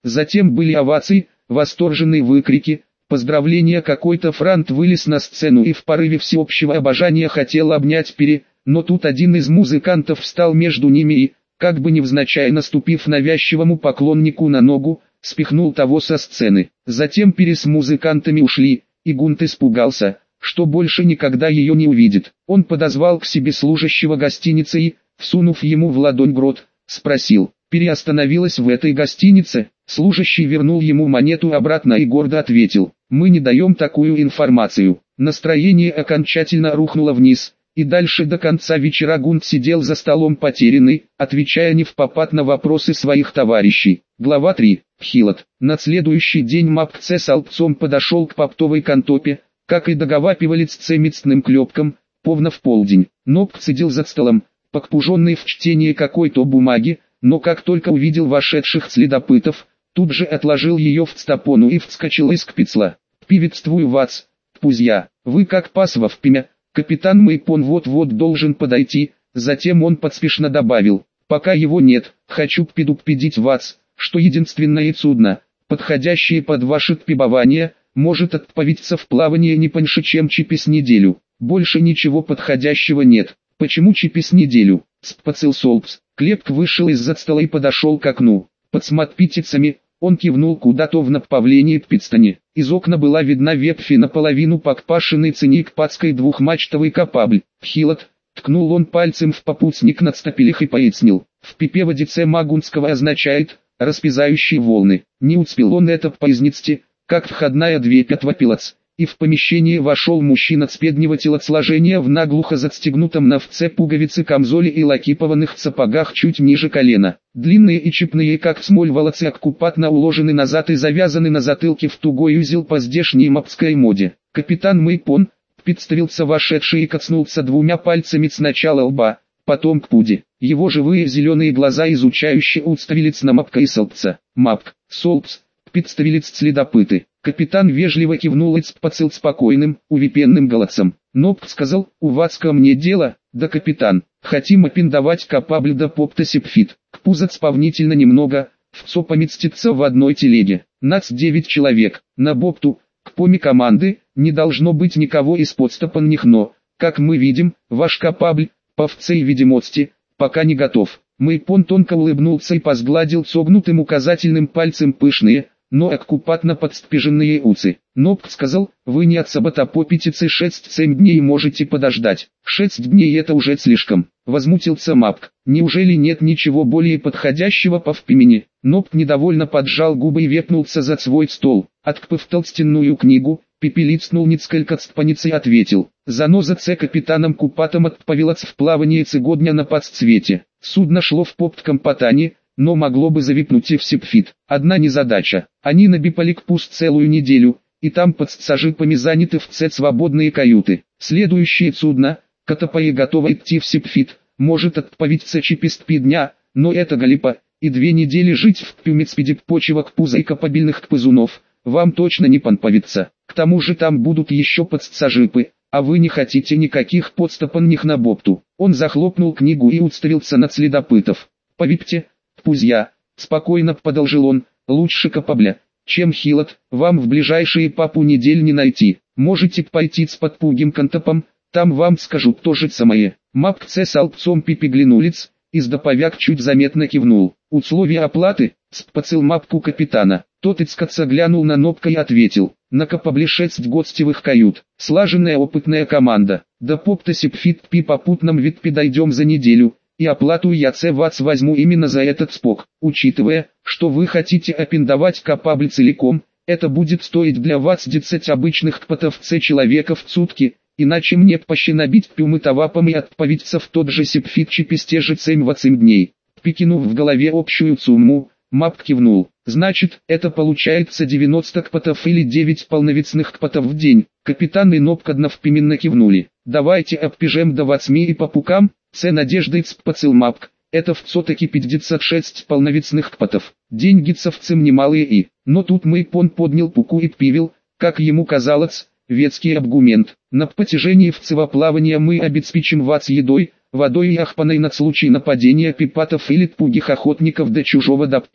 Затем были овации, восторженные выкрики, поздравления. Какой-то франт вылез на сцену и в порыве всеобщего обожания хотел обнять но тут один из музыкантов встал между ними и, как бы невзначай наступив навязчивому поклоннику на ногу, спихнул того со сцены. Затем с музыкантами ушли, и Гунт испугался, что больше никогда ее не увидит. Он подозвал к себе служащего гостиницы и, всунув ему в ладонь грот, спросил: «Переостановилась в этой гостинице?» Служащий вернул ему монету обратно и гордо ответил: «Мы не даем такую информацию». Настроение окончательно рухнуло вниз, и дальше до конца вечера Гунт сидел за столом потерянный, отвечая невпопад на вопросы своих товарищей. Глава 3. Хилот. На следующий день Мапкце с Алпцом подошел к поптовой контопе, как и договаривались с цемистным клепком, повно в полдень. Нопк сидел за столом, погруженный в чтение какой-то бумаги, но как только увидел вошедших следопытов, тут же отложил ее в стопону и вскочил из кпицла. «Приветствую вас, пузья, вы как пасва в пимя, капитан Мэйпон вот-вот должен подойти». Затем он поспешно добавил: «Пока его нет, хочу предупредить вас, что единственное судно, подходящее под ваше требование, может отправиться в плавание не меньше чем через неделю. Больше ничего подходящего нет». «Почему через неделю?» — спросил Солпс. Клепк вышел из-за стола и подошел к окну. Под смотрительцами он кивнул куда-то в направлении Пидстани. Из окна была видна ветвь и наполовину покпашенный циник пацкой двухмачтовый капабль. «Хилот», — ткнул он пальцем в попутник над стапелях и пояснил. «В пипеводице Магунского означает «распизающие волны». Не успел он это пояснить, как входная дверь отворилась, и в помещение вошел мужчина среднего телосложения в наглухо застегнутом на вце пуговицы камзоле и лакированных сапогах чуть ниже колена. Длинные и чепные, как смоль, волосы аккуратно уложены назад и завязаны на затылке в тугой узел по здешней мапской моде. «Капитан Мэйпон», — представился вошедший и коснулся двумя пальцами сначала лба, потом к пуде. Его живые зеленые глаза изучающе уставились на Мапка и Солпса. «Мапк, Солпс», — представились следопыты. Капитан вежливо кивнул и спацил спокойным, увипенным голосом. «Нопк сказал, у вас ко мне дело?» «Да, капитан, хотим опендовать капабль да попта сепфит. Кпузать повнительно немного, вцо поместиться в одной телеге. Нас 9 человек, на бопту, к поме команды, не должно быть никого из подстопанных, но, как мы видим, ваш капабль, по всей видимости, пока не готов». Мэйпон тонко улыбнулся и позгладил согнутым указательным пальцем пышные, но аккуратно подстриженные усы. Нопк сказал: «Вы не от саботопопитицы 6-7 дней можете подождать». «6 дней это уже слишком», — возмутился Мапк. «Неужели нет ничего более подходящего по времени?» Нопк недовольно поджал губы и вепнулся за свой стол. Открыв толстенную книгу, пепелицнул несколько страниц и ответил: «Заноза Ц капитаном Купатом отправилась в плавание цегодня на подцвете. Судно шло в попт-компотане, но могло бы завипнуть и в сепфит. Одна незадача. Они набипали кпуст целую неделю, и там под сажипами заняты в Ц свободные каюты. Следующее судно, Катапае, готово идти в сепфит, может отправиться через 3 дня, но это галипа, и 2 недели жить в пюмецпеде почвок пуза и капабельных кпызунов, вам точно не понравится. К тому же там будут еще подсажипы, а вы не хотите никаких подстопанных на бопту». Он захлопнул книгу и уставился на следопытов. «Повипьте, пузья», — спокойно продолжил он, — «лучше капабля, чем Хилот, вам в ближайшие пару недель не найти. Можете пойти с подпугим контопом, там вам скажут то же самое». Мапкце с Алпцом переглянулись, и сдоповяк чуть заметно кивнул. «Условия оплаты?» — спросил Мапку капитана. Тот искоса глянул на Нопка и ответил: «На капабле 6 гостевых кают, слаженная опытная команда. До попта сепфит при попутном вид дойдем за неделю, и оплату я вас возьму именно за этот спок. Учитывая, что вы хотите опендовать капабль целиком, это будет стоить для вас 10 обычных кпатов человеков в сутки, иначе мне проще набить пюмы тавапом и отправиться в тот же сепфит через те же 7-8 дней». Прикинув в голове общую сумму, Мапк кивнул. «Значит, это получается 90 кпатов или 9 полновесных кпатов в день». Капитан и Нопк одновременно кивнули. «Давайте обпижем до 8 и по пукам», — с надеждой спросил Мапк. «Это все-таки 56 полновесных кпатов. Деньги совсем немалые и...» Но тут Мэйпон поднял пуку и пивил, как ему казалось, ветский аргумент. «На протяжении всего плавания мы обеспечим вас едой, водой и ахпаной на случай нападения пипатов или пугих охотников до чужого доппа.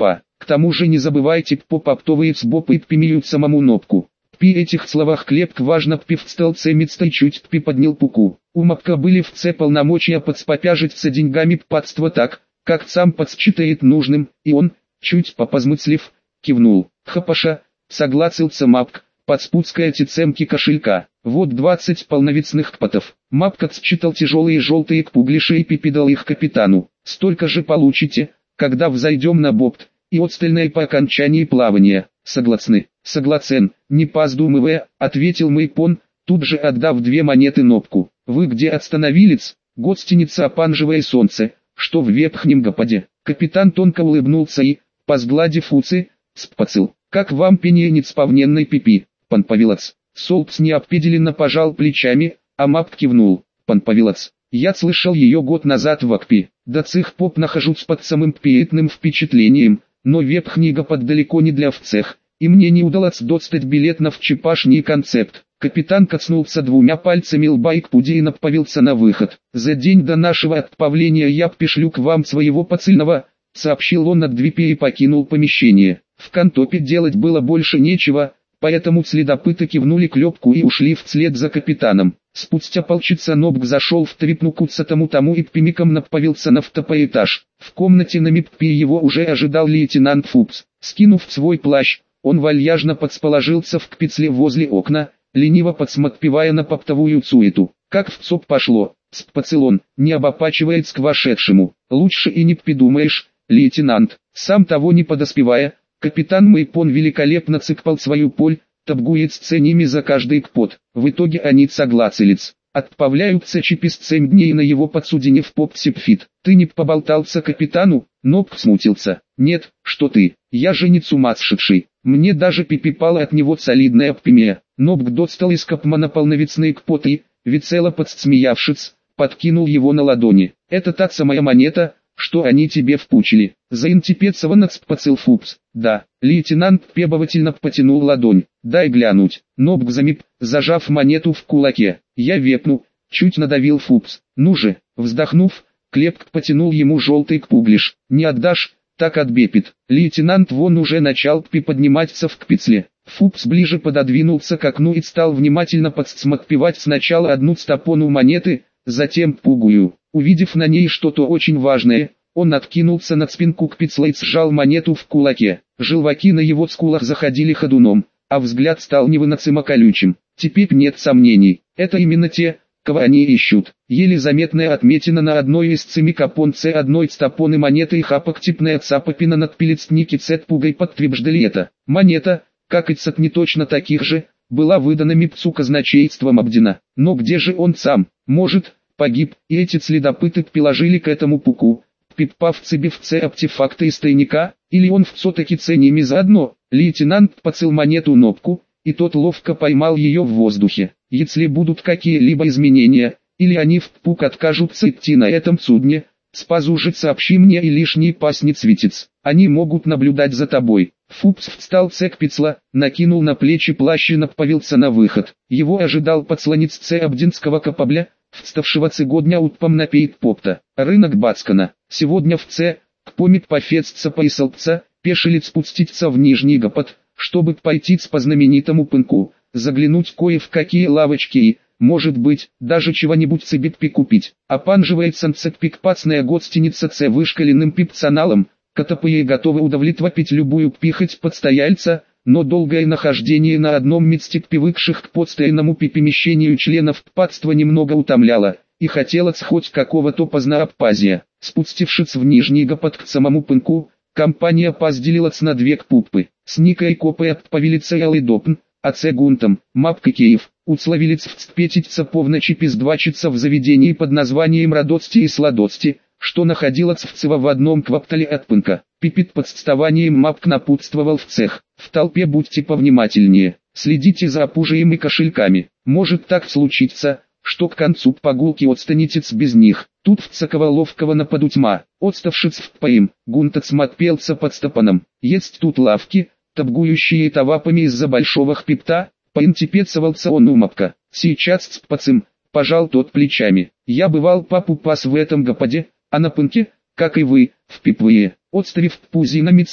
К тому же не забывайте поптовые цбопы пимеют самому нопку. Пи этих словах клепк важно пив стал цемиться и чуть приподнял пуку. У мапка были в це полномочия подспопяжиться деньгами падства так, как сам подсчитает нужным, и он, чуть попозмыслив, кивнул. Хапаша, согласился мапк, подспускаете цемки кошелька. Вот 20 полновесных кпотов. Мапка считал тяжелые желтые кпуглиши и пипидал их капитану. Столько же получите, когда взойдем на бопт, и остальное по окончании плавания. Согласны? Согласен, не поздумывая, ответил Мэйпон, тут же отдав 2 монеты нопку. Вы где остановились? Гостиница «Опанжевое солнце», что в Верхнем Гападе. Капитан тонко улыбнулся и, позгладив усы, спацил. Как вам пененец повненной пипи, пан Павелац? Солпс неопределенно пожал плечами, а Мапк кивнул. Пан Павелац, я слышал ее год назад в Акпи. До цих поп нахожусь под самым приятным впечатлением, но Верхний Гапад далеко не для всех, и мне не удалось достать билет на вчерашний концерт. Капитан коснулся 2 пальцами лба и к пуде и направился на выход. За день до нашего отправления я пришлю к вам своего посыльного, сообщил он от двери и покинул помещение. В контопе делать было больше нечего, поэтому следопыты кивнули клепку и ушли вслед за капитаном. Спустя полчаса Нобк зашел в трипну к тому и прямиком направился на второй этаж. В комнате на МИППи его уже ожидал лейтенант Фупс. Скинув свой плащ, он вальяжно подсположился в кпицле возле окна, лениво подсматривая на поптовую суету. Как в ЦОП пошло, спацелон, не обопачивается к вошедшему. Лучше и не придумаешь, лейтенант. Сам того не подоспевая, капитан Мэйпон великолепно цыкпал свою поль, торгует с ценями за каждый кпот. В итоге они согласились. Отправляются через 7 дней на его подсудине в Поп-Сипфит. Ты не поболтался капитану? Нобк смутился. Нет, что ты, я же не сумасшедший. Мне даже припипала от него солидная премия. Нобк достал из капмана полновесные кпоты, весело подсмеявшись, подкинул его на ладони. Это та самая монета, что они тебе впучили. Заинтепецованно спацил Фупс. Да, лейтенант требовательно потянул ладонь. Дай глянуть. Нобк замип, зажав монету в кулаке. Я вепну, чуть надавил Фупс. Ну же, вздохнув, клепк потянул ему желтый кпуглиш. Не отдашь, так отбепит. Лейтенант вон уже начал приподниматься в кпицле. Фупс ближе пододвинулся к окну и стал внимательно подсматривать сначала одну стопону монеты, затем другую. Увидев на ней что-то очень важное, он откинулся на спинку кпицла и сжал монету в кулаке. Желваки на его скулах заходили ходуном, а взгляд стал невыносимо колючим. Теперь нет сомнений, это именно те, кого они ищут. Еле заметная отметина на одной из цемикапон одной стопоны монеты и хапок типная цапопина над пилецники цетпугой подтверждали это. Монета, как и сотни точно таких же, была выдана Мипцу казначейством Абдина. Но где же он сам? Может, погиб, и эти следопыты приложили к этому пуку, припав цебивце артефакты из тайника, или он все-таки ценими заодно. Лейтенант поцел монету Нобку, и тот ловко поймал ее в воздухе. Если будут какие-либо изменения, или они в пук откажутся идти на этом судне, спазужит сообщи мне и лишний пас не светец. Они могут наблюдать за тобой. Фупс встал с экпицла, накинул на плечи плащ и направился на выход. Его ожидал подслонец Абдинского капабля, вставшего цегодня утпом на пейт попта. Рынок Бацкана. Сегодня в Кпомит пофестца поисалпца, пешелец спуститься в Нижний Гапад, чтобы пойти по знаменитому пынку, заглянуть кое в какие лавочки и, может быть, даже чего-нибудь цебитпи купить. Опанживается цеппикпацная гостиница с вышкаленным пипционалом, котопые готовы удовлетворить любую пихоть подстояльца, но долгое нахождение на одном месте привыкших к постоянному перемещению членов ппатства немного утомляло, и хотелось хоть какого-то позднообпазия. Спустившись в Нижний Гапад к самому пынку, компания разделилась на 2 кпуппы. С Никой Копой отправились Ялыдопн, а Гунтом, Мапк и Киев, условились встретиться повночи пиздвачиться в заведении под названием Радости и Сладости, что находилось в одном квартале от пынка. Пипит под отставанием Мапк напутствовал в цех. В толпе будьте повнимательнее, следите за опужием и кошельками. Может так случиться, что к концу прогулки отстанетесь без них. Тут в цакова ловкого нападу тьма. Отставшись в поим, Гунтац матпелся под стопаном. Есть тут лавки, торгующие товапами из-за большого хпипта, поинтепецовался он у Мапка. Сейчас цпацим, пожал тот плечами. Я бывал папу пас в этом Гападе, а на пынке, как и вы, в пипвые. Отставив пузи на месте,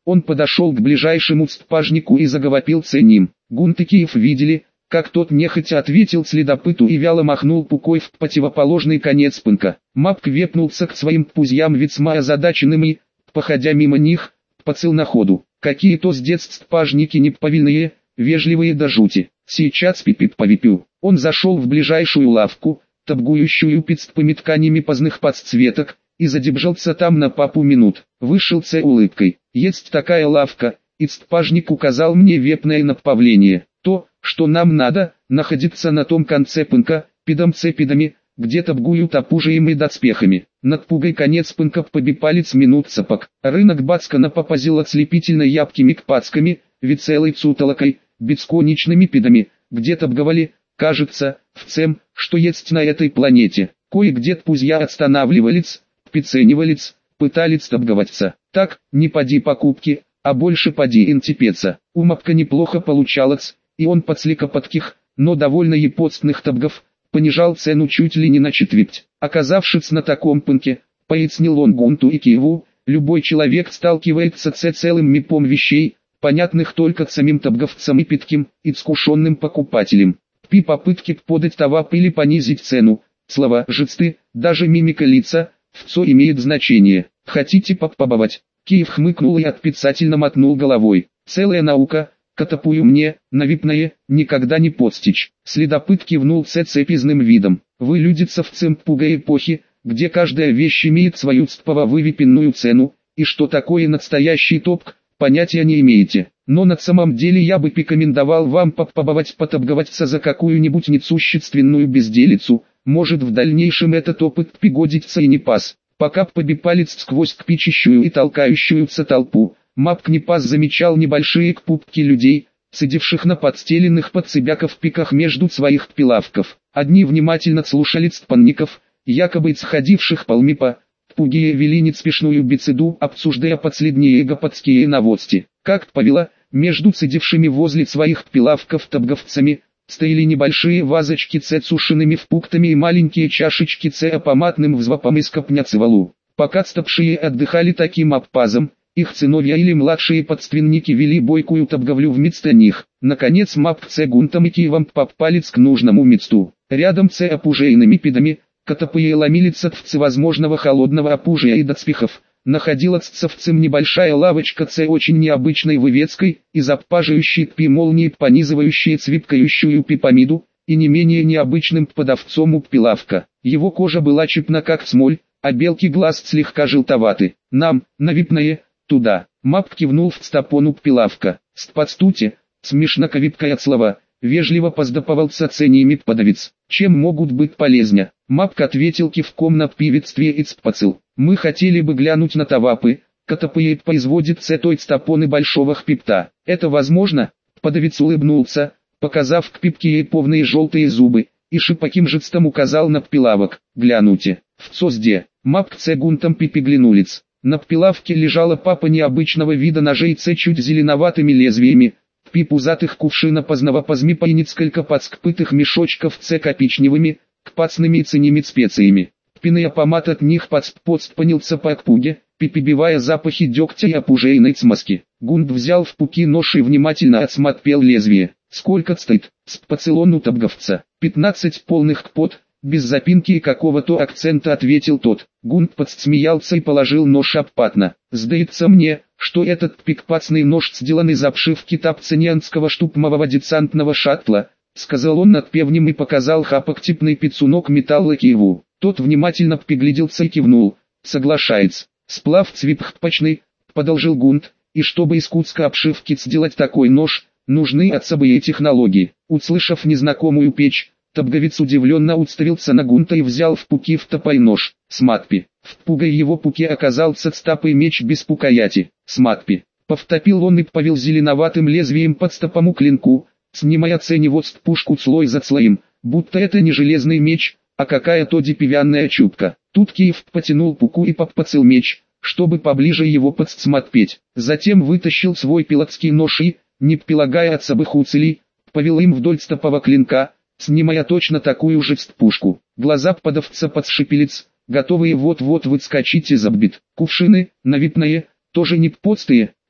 Он подошел к ближайшему стпажнику и заговопил ним. Гунт и Киев видели, как тот нехотя ответил следопыту и вяло махнул пукой в противоположный конец пынка. Мапк вепнулся к своим пузьям весьма озадаченным и, походя мимо них, поцел на ходу. Какие-то с детства стпажники неповильные, вежливые до жути. Сейчас пипип повипю. Он зашел в ближайшую лавку, торгующую пиццпыми тканями поздних подцветок, и задержался там на пару минут. Вышел с улыбкой. Есть такая лавка, и стпажник указал мне вепное направление. То, что нам надо, находится на том конце пынка, пидом цепидами, где торгуют опужием и доспехами. Над пугой конец пынка побипалец минут сапог. Рынок Бацкана попазил ослепительно ябкими кпацками, веселой цутолокой, бесконечными пидами, где торговали, кажется, всем, что есть на этой планете. Кое-где пузья останавливались, приценивались, пытались торговаться. Так, не поди покупки, а больше поди интепеца. У Мапка неплохо получалось, и он под слегопотких, но довольно епостных торгов, понижал цену чуть ли не на четверть. Оказавшись на таком пынке, пояснил он Гунту и Киеву, любой человек сталкивается с целым мипом вещей, понятных только самим торговцам и питким, и искушенным покупателям. При попытке подать товар или понизить цену, слова, жесты, даже мимика лица, все имеет значение. Хотите попробовать? Киев хмыкнул и отрицательно мотнул головой. Целая наука, катапую мне, на випное, никогда не постичь. Следопыт кивнул с цепизным видом. Вы люди совцем пуга эпохи, где каждая вещь имеет свою цпово-вывипенную цену, и что такое настоящий топк, понятия не имеете. Но на самом деле я бы рекомендовал вам попробовать поторговаться за какую-нибудь несущественную безделицу, может в дальнейшем этот опыт пригодится и не пас. Пока побипалец сквозь кпичащую и толкающуюся толпу, Мапк не пас замечал небольшие кпупки людей, сидевших на подстеленных под цыбяков пиках между своих пилавков. Одни внимательно слушали цпанников, якобы сходивших полмипа, пугие вели неспешную беседу, обсуждая последние гопотские новости. Как повела, между сидевшими возле своих пилавков торговцами, стояли небольшие вазочки с сушеными впуктами и маленькие чашечки с апоматным взвопом из копняцевалу. Пока стопшие отдыхали таким обпазом, их сыновья или младшие подственники вели бойкую торговлю вместо них. Наконец Мапк с Гунтом и Киевом попалец к нужному месту. Рядом с опужейными пидами, катапые ломились от всевозможного холодного опужия и доспехов, находилась совцем небольшая лавочка с очень необычной вывеской, из обпажающей пи молнии понизывающей цвипкающую пипамиду, и не менее необычным подавцом у пилавка. Его кожа была чепна как смоль, а белки глаз слегка желтоваты. Нам, на випное, туда. Мапк кивнул в стопону пилавка. Стпацтуте, смешно випкая от слова, вежливо поздоповался цениями подавец. Чем могут быть полезня? Мапк ответил кивком на приветствие и цпацил. Мы хотели бы глянуть на товапы, катапые производит с той стопоны большого хпипта. Это возможно? Подавец улыбнулся, показав к пипке полные желтые зубы, и шипаким жестом указал на пилавок. Глянуте. В цозде. Мапк с Гунтом пипиглянулись. На пилавке лежала папа необычного вида ножей с чуть зеленоватыми лезвиями, пи пузатых кувшина поздного позмипа и несколько подскпытых мешочков с копичневыми, кпацными и ценными специями. Пиный апомат от них подспонился по кпуге, прибивая запахи дегтя и опужейной смазки. Гунт взял в пуки нож и внимательно осмотрел лезвие. Сколько стоит? Спацелон у торговца. 15 полных кпот. Без запинки и какого-то акцента ответил тот. Гунт подсмеялся и положил нож обпатно. Сдается мне, что этот пикпацный нож сделан из обшивки тапценианского штурмового десантного шаттла, сказал он над певнем и показал хапоктипный пицунок металла Киеву. Тот внимательно пригляделся и кивнул. Соглашается. Сплав цвипхпачный, продолжил Гунт, и чтобы из куска обшивки сделать такой нож, нужны особые технологии. Услышав незнакомую печь, торговец удивленно уставился на Гунта и взял в пуки втопай нож. Сматпи. В пугой его пуке оказался стопый меч без пукаяти. Сматпи. Повтопил он и повел зеленоватым лезвием под стопому клинку, снимая ценевост пушку слой за слоем, будто это не железный меч, а какая-то деревянная чупка. Тут Киев потянул пуку и попацал меч, чтобы поближе его подсмотреть. Затем вытащил свой пилотский нож и, не прилагая от собых уцелей, повел им вдоль стопового клинка, снимая точно такую же пушку. Глаза подавца подшипелец, готовые вот-вот выскочить из оббит. Кувшины, на випное, тоже не пустые,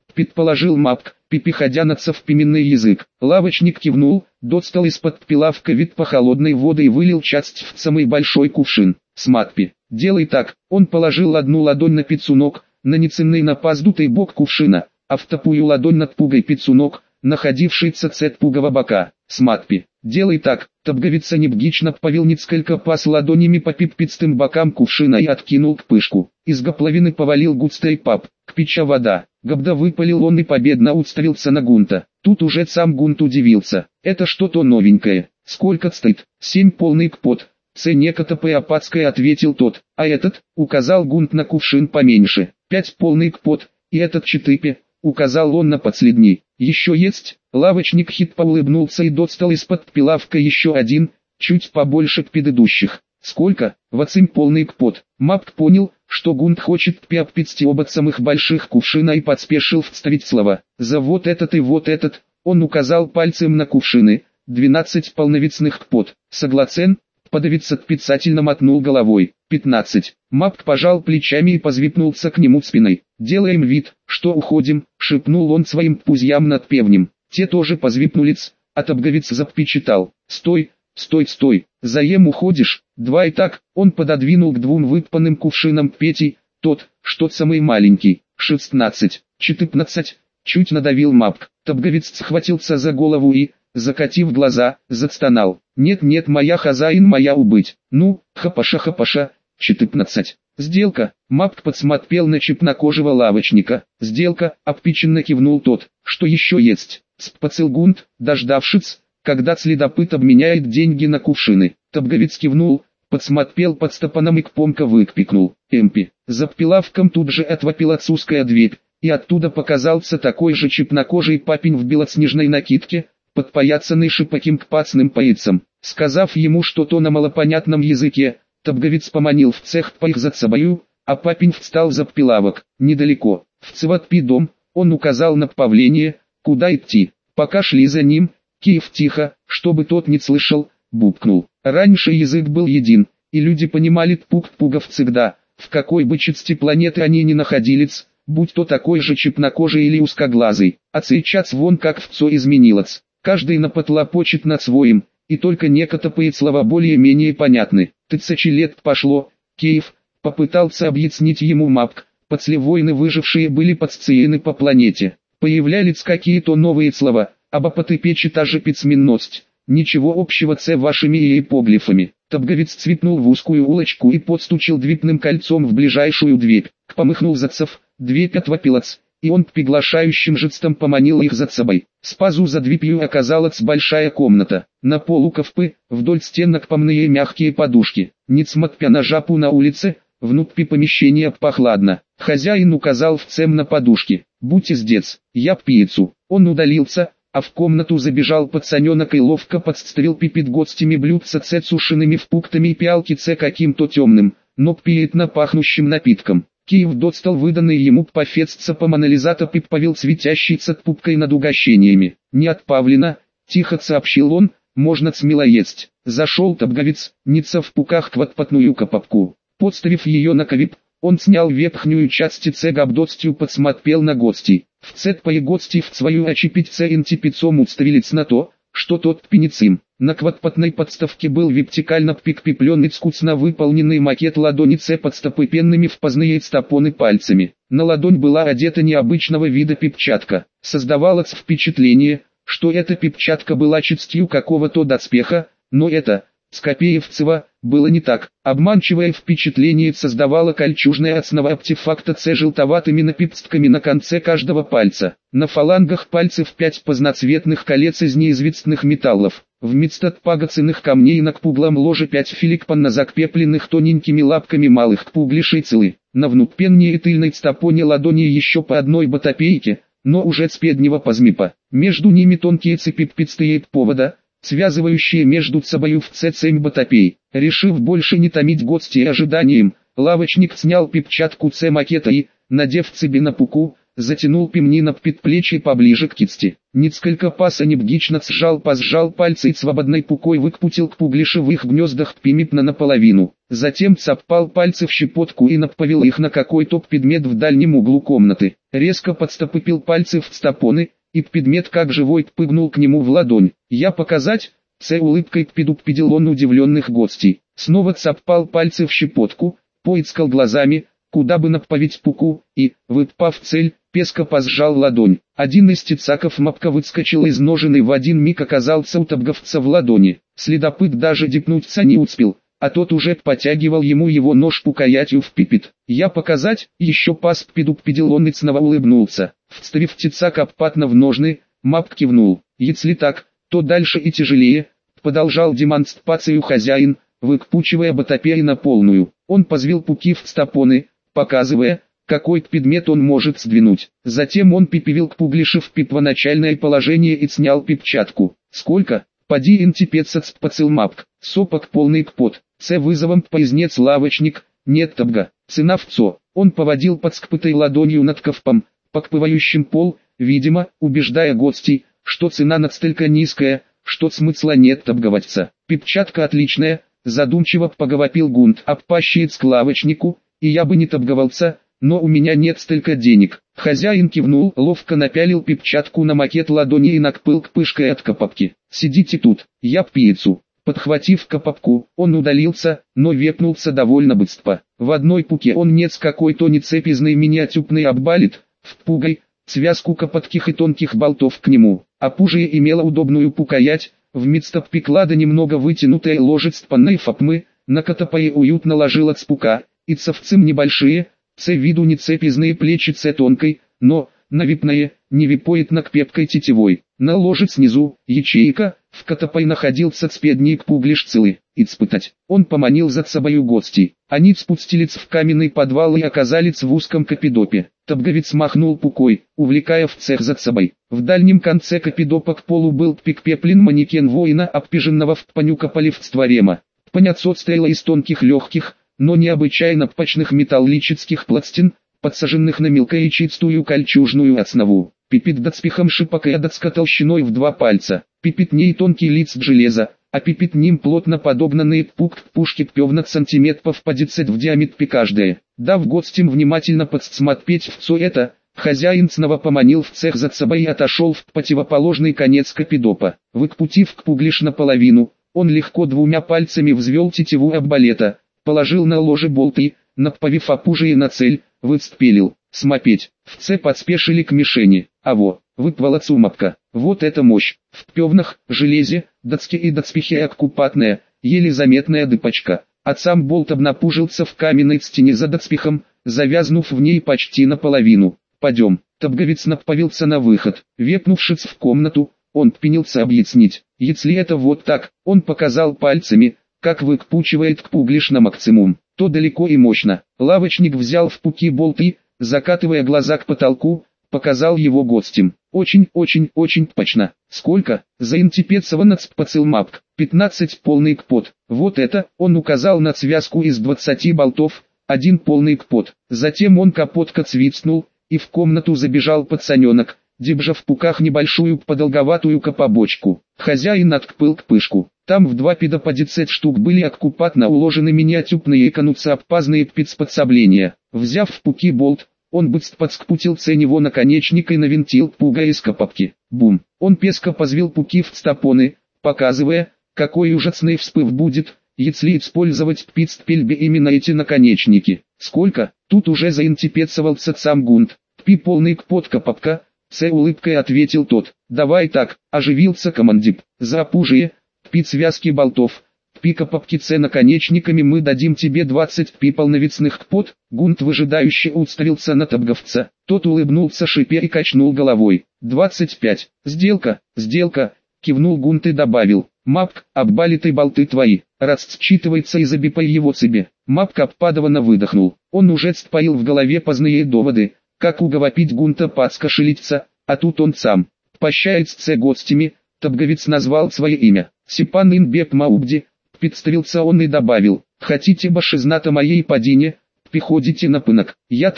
предположил Мапк, переходя на современный язык. Лавочник кивнул, достал из-под пилавка вид по холодной воды и вылил часть в самый большой кувшин. Сматпи, делай так. Он положил одну ладонь на пицунок, нанесенный на поздутый бок кувшина, а вторую ладонь над пугой пицунок, находившийся цет пугого бока. Сматпи, делай так. Тобговица небгично повел несколько пас ладонями по пиппистым бокам кувшина и откинул к пышку. Из гопловины повалил густой пап, к печа вода. Габда выпалил он и победно уставился на Гунта. Тут уже сам Гунт удивился. Это что-то новенькое. Сколько стоит? 7 полный кпот. Це некотопое апатское, ответил тот. А этот, указал Гунт на кувшин поменьше. 5 полный кпот. И этот 4, указал он на последний. Еще есть? Лавочник хитро улыбнулся и достал из-под пилавка еще один, чуть побольше предыдущих. Сколько? 8 полный кпот. Мапк понял, что Гунт хочет приобрести оба самых больших кувшина и подспешил вставить слова. За вот этот и вот этот, он указал пальцем на кувшины, 12 полновесных кпот. Согласен? Подавец отрицательно мотнул головой. 15. Мапк пожал плечами и позвипнулся к нему спиной. «Делаем вид, что уходим», — шепнул он своим пузьям над певнем. Те тоже позвипнулись, а тобговец запричитал. «Стой, стой, стой, заем уходишь?» «Два и так», он пододвинул к 2 выпанным кувшинам Пети, тот, что самый маленький. 16. 14. Чуть надавил Мапк. Тобговец схватился за голову и, закатив глаза, застонал. «Нет-нет, моя хозяин, моя убыть. Ну, хапаша-хапаша». 14. «Сделка», Мапк подсмотрел на чепнокожего лавочника. «Сделка», обпеченно кивнул тот. «Что еще есть?» Спацил Гунт, дождавшись, когда следопыт обменяет деньги на кувшины. Тобговец кивнул, подсмотрел под стопаном и кпомка выкрикнул. «Эмпи». За пилавком тут же отвопила цузкая дверь, и оттуда показался такой же чепнокожий папень в белоснежной накидке, подпоясанный шипоким кпацным поясом. Сказав ему что-то на малопонятном языке, тобговец поманил в цех по их за собою, а папень встал за пилавок. Недалеко, в Цватпи дом, он указал на направление, куда идти. Пока шли за ним, Киев тихо, чтобы тот не слышал, бубкнул. Раньше язык был един, и люди понимали пуг-пугов всегда, в какой бы части планеты они ни находились, будь то такой же чепнокожий или узкоглазый. А сейчас вон как все изменилось. Каждый напотлопочет над своим, и только некоторые слова более-менее понятны. Тысячи лет пошло, Киев, попытался объяснить ему Мапк, после войны выжившие были подсцеены по планете. Появлялись какие-то новые слова, обопоты печи та же письменность, ничего общего с вашими иероглифами. Тобговец цвипнул в узкую улочку и подстучил двипным кольцом в ближайшую дверь. Помыхнул зацев, дверь отвопилась, и он приглашающим жестом поманил их за собой. Спазу за дверью оказалась большая комната. На полу ковпы, вдоль стенок помные мягкие подушки. Несмотря на жапу на улице, внутри помещения прохладно. Хозяин указал в цем на подушки. «Будь издец, я пьецу». Он удалился, а в комнату забежал пацаненок и ловко подстрелил пипит гостями блюдца с сушеными впуктами и пиалки с каким-то темным, но приятно пахнущим напитком. Киев достал выданный ему пофетцапом анализатор и повел светящийся пупкой над угощениями. «Не отпавлено», — тихо сообщил он, — «можно смело есть». Зашел тобговец, неца в пуках кватпотную копопку. Подставив ее на ковип, он снял верхнюю часть цегабдостью, подсмотрел на гостей. В цеппое гости в свою очепить интипицом уставились на то, что тот пеницим. На квадпотной подставке был вертикально прикрепленный искусно выполненный макет ладони подстопыпенными в поздние стопоны пальцами. На ладонь была одета необычного вида перчатка. Создавалось впечатление, что эта перчатка была частью какого-то доспеха, но это, Скопеевцева, было не так. Обманчивое впечатление создавала кольчужная основа артефакта с желтоватыми напипстками на конце каждого пальца. На фалангах пальцев 5 разноцветных колец из неизвестных металлов. Вместо пагоценных камней на кпуглом ложе 5 филикпанно закрепленных тоненькими лапками малых кпуглишей целы. На внутренней и тыльной стопоне ладони еще по одной батопейке, но уже с переднего позмипа. Между ними тонкие цепи пицтые повода, связывающие между собою в цемь батопей. Решив больше не томить гостей ожиданием, лавочник снял перчатку макета и, надев цеби на пуку, затянул пемни на предплечье поближе к кисти. Несколько пас анебгично сжал пальцы и свободной пукой выкпутил к пуглише в их гнездах пимипна наполовину. Затем цапал пальцы в щепотку и направил их на какой-то предмет в дальнем углу комнаты. Резко подстопыпил пальцы в стопоны, и предмет как живой пыгнул к нему в ладонь. «Я показать?» Улыбкой предупредил он удивленных гостей. Снова цапал пальцы в щепотку, поискал глазами, куда бы направить пуку, и, выпав цель, песко позжал ладонь. Один из тицаков мапка выскочил из ножен и в один миг оказался у тобговца в ладони. Следопыт даже дипнуться не успел, а тот уже потягивал ему его нож рукоятью в пипет. «Я показать?» Еще пас предупредил он и снова улыбнулся. Вставив тицак обпатно в ножны, мапк кивнул. «Если так, то дальше и тяжелее», продолжал демонстрацию хозяин, выкпучивая батапеи на полную. Он позвил пуки в стопоны, показывая, какой предмет он может сдвинуть. Затем он пипивил к пуглише в первоначальное положение и снял пипчатку. «Сколько?» «Поди интипецац пацил мапк». Сопок полный кпот. Вызовом пояснец лавочник. «Нет табга». Цена в цо. Он поводил под скпытой ладонью над ковпом, покпывающим пол, видимо, убеждая гостей, что цена настолько низкая, что смысла нет табговаться. «Пипчатка отличная», задумчиво поговорил Гунт. «Обпащиец к лавочнику, и я бы не табговался, но у меня нет столько денег». Хозяин кивнул, ловко напялил пипчатку на макет ладони и накпыл к пышкой от капапки. «Сидите тут, я пьецу». Подхватив капапку, он удалился, но вепнулся довольно быстро. В одной пуке он нет с какой-то нецепизной миниатюрной оббалит, в пугой, связку капотких и тонких болтов к нему. А пужие имела удобную пукаять, вместо приклада немного вытянутая ложец панной фапмы, на катапае уютно ложила цпука, и цовцем небольшие, виду нецепизные плечи тонкой, но, навипная, не випоет на кпепкой тетивой. На ложец снизу, ячейка, в катапай находился цпедник пуглиш целый, и цпытать. Он поманил за собою гостей. Они спустились в каменный подвал и оказались в узком капидопе. Табговец махнул пукой, увлекая в цех за собой. В дальнем конце капидопа к полу был пикпеплин манекен воина, обпиженного в панюка поливства рема. Паняцо стояла из тонких легких, но необычайно пачных металлических пластин, подсаженных на мелкую и чистую кольчужную основу. Пипит дацпихом шипака дацка толщиной в 2 пальца. Пипит ней тонкий лист железа, а пипит ним плотно подобранные пук к пушке 15 сантиметров по 10 в диаметре каждая. Дав гостям внимательно подсмотреть в это, хозяин снова поманил в цех за собой и отошел в противоположный конец капидопа. Выкпутив к пуглиш наполовину, он легко 2 пальцами взвел тетиву арбалета, положил на ложе болты, направив опужие на цель, выстрелил. Смопеть. В подспешили к мишени. Выпала цумапка. Вот это мощь. В певнах, железе, дацке и дацпихе оккупатная, еле заметная дыпочка. А сам болт обнапужился в каменной стене за дацпихом, завязнув в ней почти наполовину. «Пойдем». Табговец направился на выход. Вепнувшись в комнату, он принялся объяснить. Если это вот так, он показал пальцами, как выкпучивает к пуглиш на максимум, то далеко и мощно. Лавочник взял в пуки болты, закатывая глаза к потолку, показал его гостям. Очень точно. Сколько? Заинтипецовано цпацил мапк. 15 полный кпот. Вот это, он указал на связку из 20 болтов, 1 полный кпот. Затем он капотка цвицнул, и в комнату забежал пацаненок, держа в пуках небольшую подолговатую капобочку. Хозяин откпыл к пышку. Там в 2 пида по 10 штук были оккупатно уложены миниатюрные конуцеобпазные приспособления. Взяв в пуки болт, он быстро подскпутил него наконечник и навинтил пуга из капапки. Бум! Он песко позвил пуки в стопоны, показывая, какой ужасный вспыв будет, если использовать пицпельбе именно эти наконечники. Сколько? Тут уже заинтипецовался сам Гунт. Пи полный кпот капапка, улыбкой ответил тот. Давай так, оживился командип. За опужие, пи связки болтов. Пика попкице наконечниками мы дадим тебе 20 пи полновесных кпот. Гунт выжидающе уставился на табговца. Тот улыбнулся шипя и качнул головой. 25. Сделка, кивнул Гунт и добавил. Мапк, оббалиты болты твои. Расчитывается и забипай его себе. Мапк обпадованно выдохнул. Он уже споил в голове поздние доводы, как уговорить Гунта подскошелиться, а тут он сам. Пощается гостями, табговец назвал свое имя. Сипан Инбек Маубди. Представился он и добавил, хотите башизната моей падине, приходите на пынок, я там,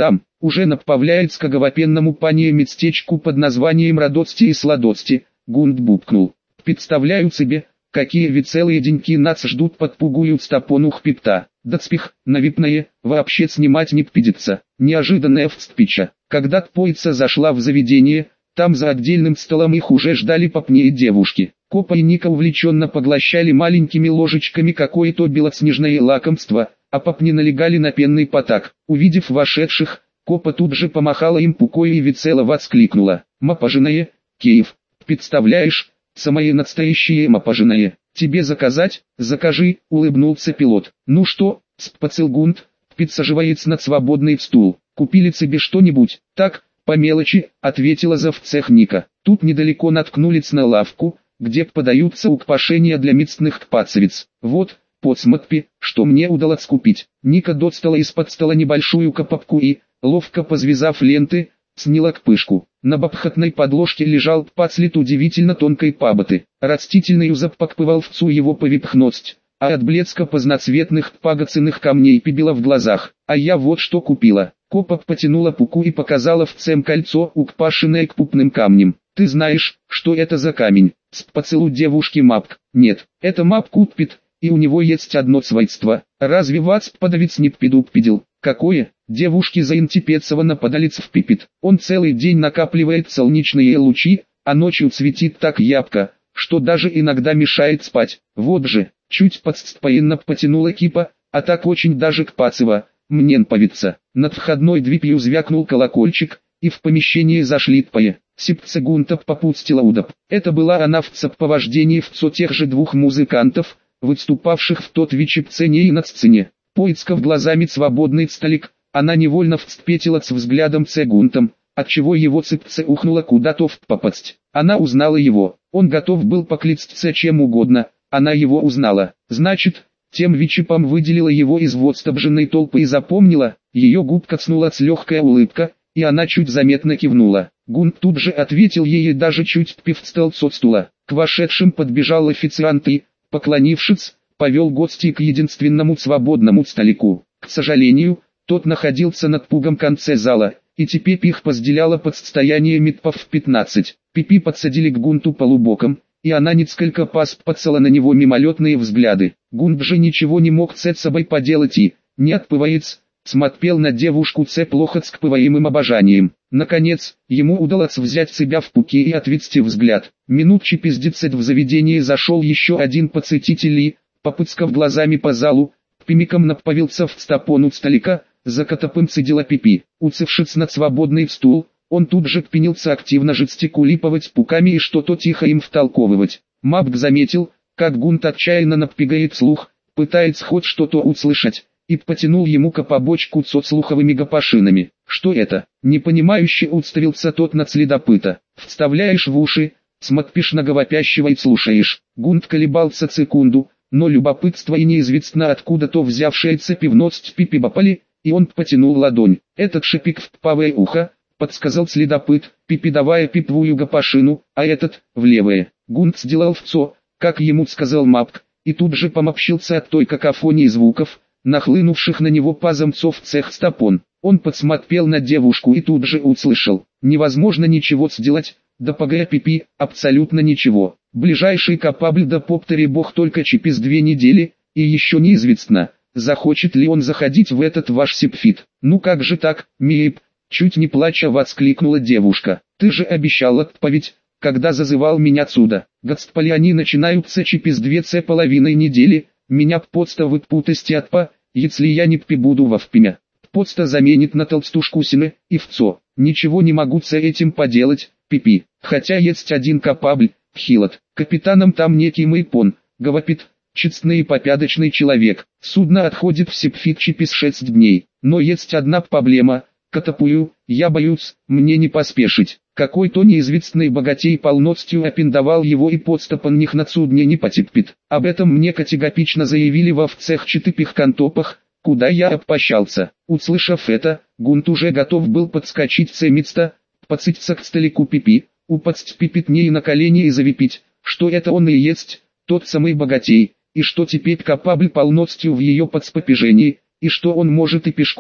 уже направляется к оговопенному пане местечку под названием Радости и Сладости. Гунт бубкнул. Представляю себе, какие ведь целые деньки нас ждут, подпугуют стопонух пипта. Да цпих, навипное, вообще снимать не пидится. Неожиданная вспича. Когда тпоица зашла в заведение, там за отдельным столом их уже ждали попни и девушки. Копа и Ника увлеченно поглощали маленькими ложечками какое-то белоснежное лакомство, а попни налегали на пенный потак. Увидев вошедших, Копа тут же помахала им пукой и весело воскликнула: «Мапажиное, Киев, представляешь, самое настоящее мапажиное. Тебе заказать?» «Закажи», — улыбнулся пилот. «Ну что, спацилгунт, подсаживается на свободный стул. Купили себе что-нибудь?» «Так, по мелочи», — ответила завцех Ника. Тут недалеко наткнулись на лавку, где подаются укпашения для мясных пацевиц. «Вот, посмотри, что мне удалось купить». Ника достала из-под стола небольшую копапку и, ловко позвязав ленты, сняла кпышку. На бархатной подложке лежал пацлит удивительно тонкой пабаты. Растительный запах пывалцу его повипхность, а от блеска поздноцветных пагоценных камней пебило в глазах. «А я вот что купила». Копа потянула пуку и показала в цем кольцо, укпашенное кпупным камнем. «Ты знаешь, что это за камень?» «Спацелу девушки мапк». «Нет, это мап купит, и у него есть одно свойство. Разве вас подавец не пидупидил?» «Какое?» Девушки заинтересованно подалец в пипит. «Он целый день накапливает солнечные лучи, а ночью светит так ярко, что даже иногда мешает спать. Вот же». Чуть подстроенно потянула Кипа, «а так очень даже кпацево, мне нравится». Над входной дверью звякнул колокольчик, и в помещение зашли тпое. Сипцегунта попустила удоб. Это была она в сопровождении тех же двух музыкантов, выступавших в тот вечер в сцене и на сцене. Поискав глазами свободный столик, она невольно встретилась взглядом Цегунтом, отчего его цепце ухнуло куда-то в попасть. Она узнала его, он готов был поклясться чем угодно, она его узнала. Значит, тем вечером выделила его из восторженной толпы и запомнила. Ее губ коснулась легкая улыбка, и она чуть заметно кивнула. Гунт тут же ответил ей и даже чуть привстал со стула. К вошедшим подбежал официант и, поклонившись, повел гостей к единственному свободному столику. К сожалению, тот находился над пугом конце зала, и теперь их разделяло подстояние метров 15. Пипи подсадили к Гунту полубоком, и она несколько раз подсала на него мимолетные взгляды. Гунт же ничего не мог с собой поделать и, не отпываясь, смотрел на девушку с плохо скрываемым обожанием. Наконец, ему удалось взять себя в руки и отвести взгляд. Минут через 10 в заведении зашел еще один посетитель и, попыскав глазами по залу, прямиком направился в стопону столика, за которым сидела Пипи. Уцевшись на свободный стул, он тут же принялся активно жестикулировать пуками и что-то тихо им втолковывать. Мапк заметил, как Гунт отчаянно напрягает слух, пытается хоть что-то услышать, и потянул ему побочку со слуховыми гопашинами. «Что это?» Непонимающе уставился тот на следопыта. «Вставляешь в уши, смотришь на говорящего и слушаешь». Гунт колебался секунду, но любопытство и неизвестно откуда-то взявшееся пивность Пипи бапали, и он потянул ладонь. «Этот шипик в правое ухо», — подсказал следопыт, Пипи давая пипвую гопашину, а этот — в левое. Гунт сделал вцо, как ему сказал Мапк, и тут же помопщился от той какофонии звуков, нахлынувших на него пазомцов цех стопон. Он подсмотрел на девушку и тут же услышал: «Невозможно ничего сделать, да погодя Пипи, абсолютно ничего. Ближайший капабль да поптери бог только через 2 недели, и еще неизвестно, захочет ли он заходить в этот ваш сипфит». «Ну как же так, Мип?» Чуть не плача воскликнула девушка. «Ты же обещал отповедь, когда зазывал меня отсюда. Господи, они начинаются через 2,5 недели, меня подста выпутасти отпа, если я не прибуду вовремя. Подста заменит на толстушку сины, и вцо. Ничего не могу с этим поделать, Пипи. Хотя есть один капабль, Хилот. Капитаном там некий Мэйпон, говорит, честный и попядочный человек. Судно отходит в сипфит через 6 дней. Но есть одна проблема. Катапую, я боюсь, мне не поспешить. Какой-то неизвестный богатей полностью опендовал его и подстопан них на судне не потерпит. Об этом мне категорично заявили во всех 4 контопах, куда я обпощался. Услышав это, Гунт уже готов был подскочить с места, подцепиться к столику Пипи, упасть Пипи на колени и завипить, что это он и есть, тот самый богатей, и что теперь капабль полностью в ее подспопежении, и что он может и пешком,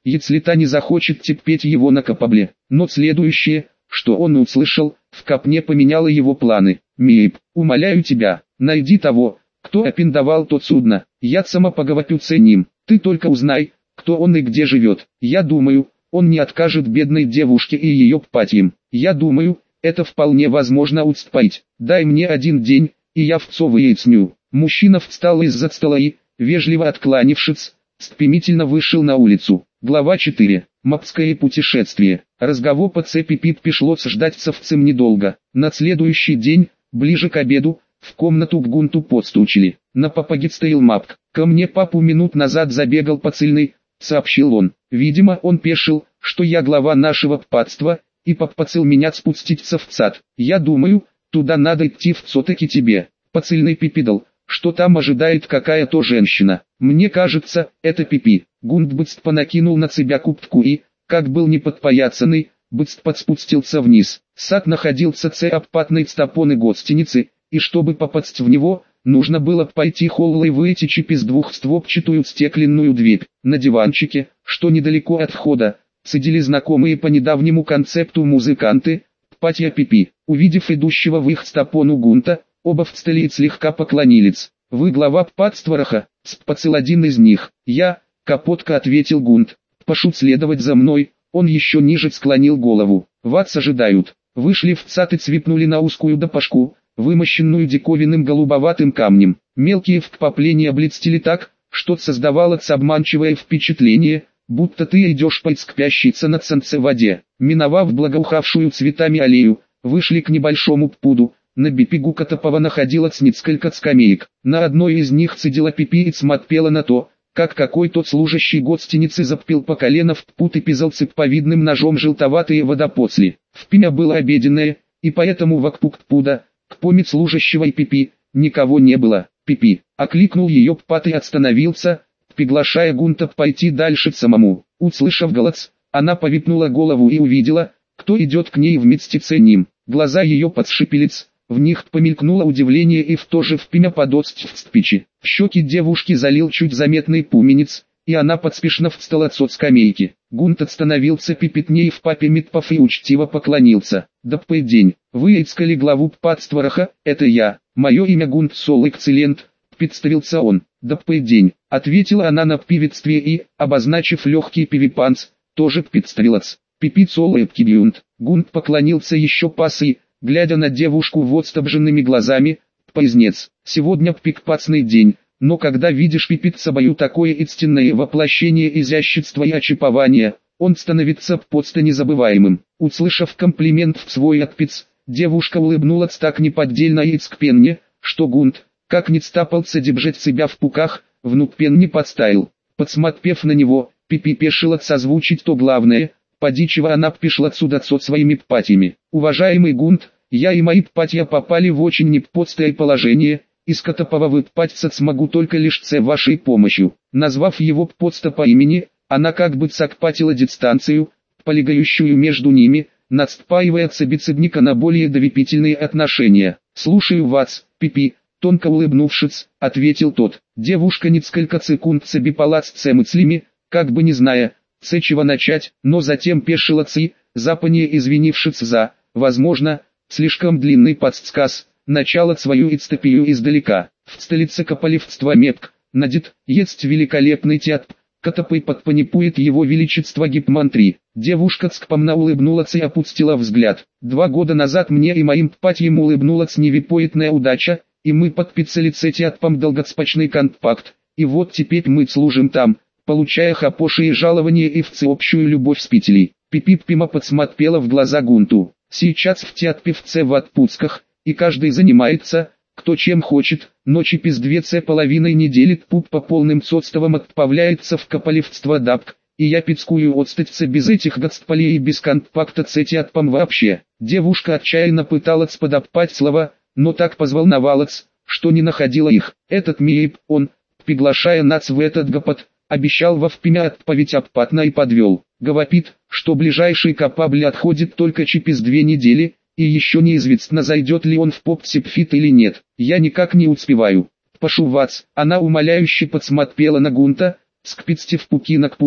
если та не захочет терпеть его на капабле. Но следующее, что он услышал, в копне поменяло его планы. «Мейб, умоляю тебя, найди того, кто опендовал то судно, я сама поговорю с ним, ты только узнай, кто он и где живет. Я думаю, он не откажет бедной девушке и ее патиям. Я думаю, это вполне возможно устроить. Дай мне один день, и я все выясню». Мужчина встал из-за стола и, вежливо откланившись, стремительно вышел на улицу. Глава 4. Морское путешествие. Разговор по цепи Пип пришлось ждать совсем недолго. На следующий день, ближе к обеду, в комнату к Гунту постучили. На папаге стоял Мапк. «Ко мне папу минут назад забегал посыльный», — сообщил он. «Видимо, он пешил, что я глава нашего папства, и попросил меня спуститься в сад. Я думаю, туда надо идти все-таки тебе». Посыльный пипидал, что там ожидает какая-то женщина. «Мне кажется, это Пипи». Гунт быстро накинул на себя куртку и, как был неподпоясанный, быстро спустился вниз. Сад находился с обратной стороны гостиницы, и чтобы попасть в него, нужно было пойти холлой выйти через двухстворчатую стеклянную дверь. На диванчике, что недалеко от входа, сидели знакомые по недавнему концепту музыканты, Патя Пипи. Увидев идущего в их сторону Гунта, оба встали и слегка поклонились. «Вы глава патствораха?» — спросил один из них. «Я», — капотка ответил Гунт. «Прошу следовать за мной». Он еще ниже склонил голову. «Вас ожидают». Вышли в сад и цвипнули на узкую дорожку, вымощенную диковинным голубоватым камнем. Мелкие вкрапления блестели так, что создавалось обманчивое впечатление, будто ты идешь по искрящейся на солнце воде. Миновав благоухавшую цветами аллею, вышли к небольшому пруду. На берегу Котопова находилось несколько скамеек. На одной из них сидела Пипи и смотрела на то, как какой-то служащий гостиницы запил по колено в пруд и пизал цепповидным ножом желтоватые водопосли. В пиме было обеденное, и поэтому вокруг пруда, кроме служащего и Пипи, никого не было. «Пипи!» — окликнул ее пат и остановился, приглашая Гунта пойти дальше самому. Услышав голос, она повипнула голову и увидела, кто идет к ней вместе с ним. Глаза ее подшипелись, в них помелькнуло удивление и в то же время подость в спичи. Щеки девушки залил чуть заметный пуменец, и она поспешно встала с скамейки. Гунт остановился пипетней в папе Митпов и учтиво поклонился. «Добрый день, вы искали главу патствораха, это я, мое имя Гунт Сол Экцелент», — представился он. «Добрый день», — ответила она на приветствие и, обозначив легкий пивипанц, тоже представилась. «Пипи Сол Экцелент». Гунт поклонился еще пасы, глядя на девушку восторженными глазами, произнес: «Сегодня пикпацный день, но когда видишь Пипит собою такое истинное воплощение изящества и очарования, он становится просто незабываемым». Услышав комплимент в свой отпец, девушка улыбнулась так неподдельно и искренне, что Гунт, как ни стапался держать себя в пуках, внутрен не подставил. Подсмотрев на него, Пипи пешила созвучить то главное, поди чего она пришла сюда со своими патиями. «Уважаемый Гунт, я и мои патья попали в очень непростое положение, из Котопова выпатиться смогу только лишь с вашей помощью». Назвав его просто по имени, она как бы сократила дистанцию, полегающую между ними, настраивая собеседника на более доверительные отношения. «Слушаю вас, Пипи», тонко улыбнувшись, ответил тот. Девушка несколько секунд собипалась с мыслями, как бы не зная, с чего начать, но затем пешила и, запание извинившись за, возможно, слишком длинный подсказ, начала свою истопию издалека. В столице Кополевства Мепк, Надит, есть великолепный театр, который подпанипует его величество Гипман-3. Девушка скромно улыбнулась и опустила взгляд. 2 года назад мне и моим патьям улыбнулась невипоэтная удача, и мы подписали с театром долгоспочный контракт, и вот теперь мы служим там, получая хорошие жалования и всеобщую любовь спителей. Пипи прямо подсмотрела в глаза Гунту. Сейчас в театре все в отпусках, и каждый занимается, кто чем хочет, но через 2,5 недели пуп по полным составам отправляется в Кополевство Дабк, и я пицкую отстаться без этих госполей и без контракта с театром вообще. Девушка отчаянно пыталась подопать слова, но так позволновалась, что не находила их. Этот Мейб, он, приглашая нас в этот гопот, обещал вовремя отправить обратно и подвел. Говорит, что ближайший капабль отходит только через 2 недели, и еще неизвестно, зайдет ли он в поп-сипфит или нет. Я никак не успеваю. Прошу вас. Она умоляюще подсмотрела на Гунта, скпицти в пуки на кпуде,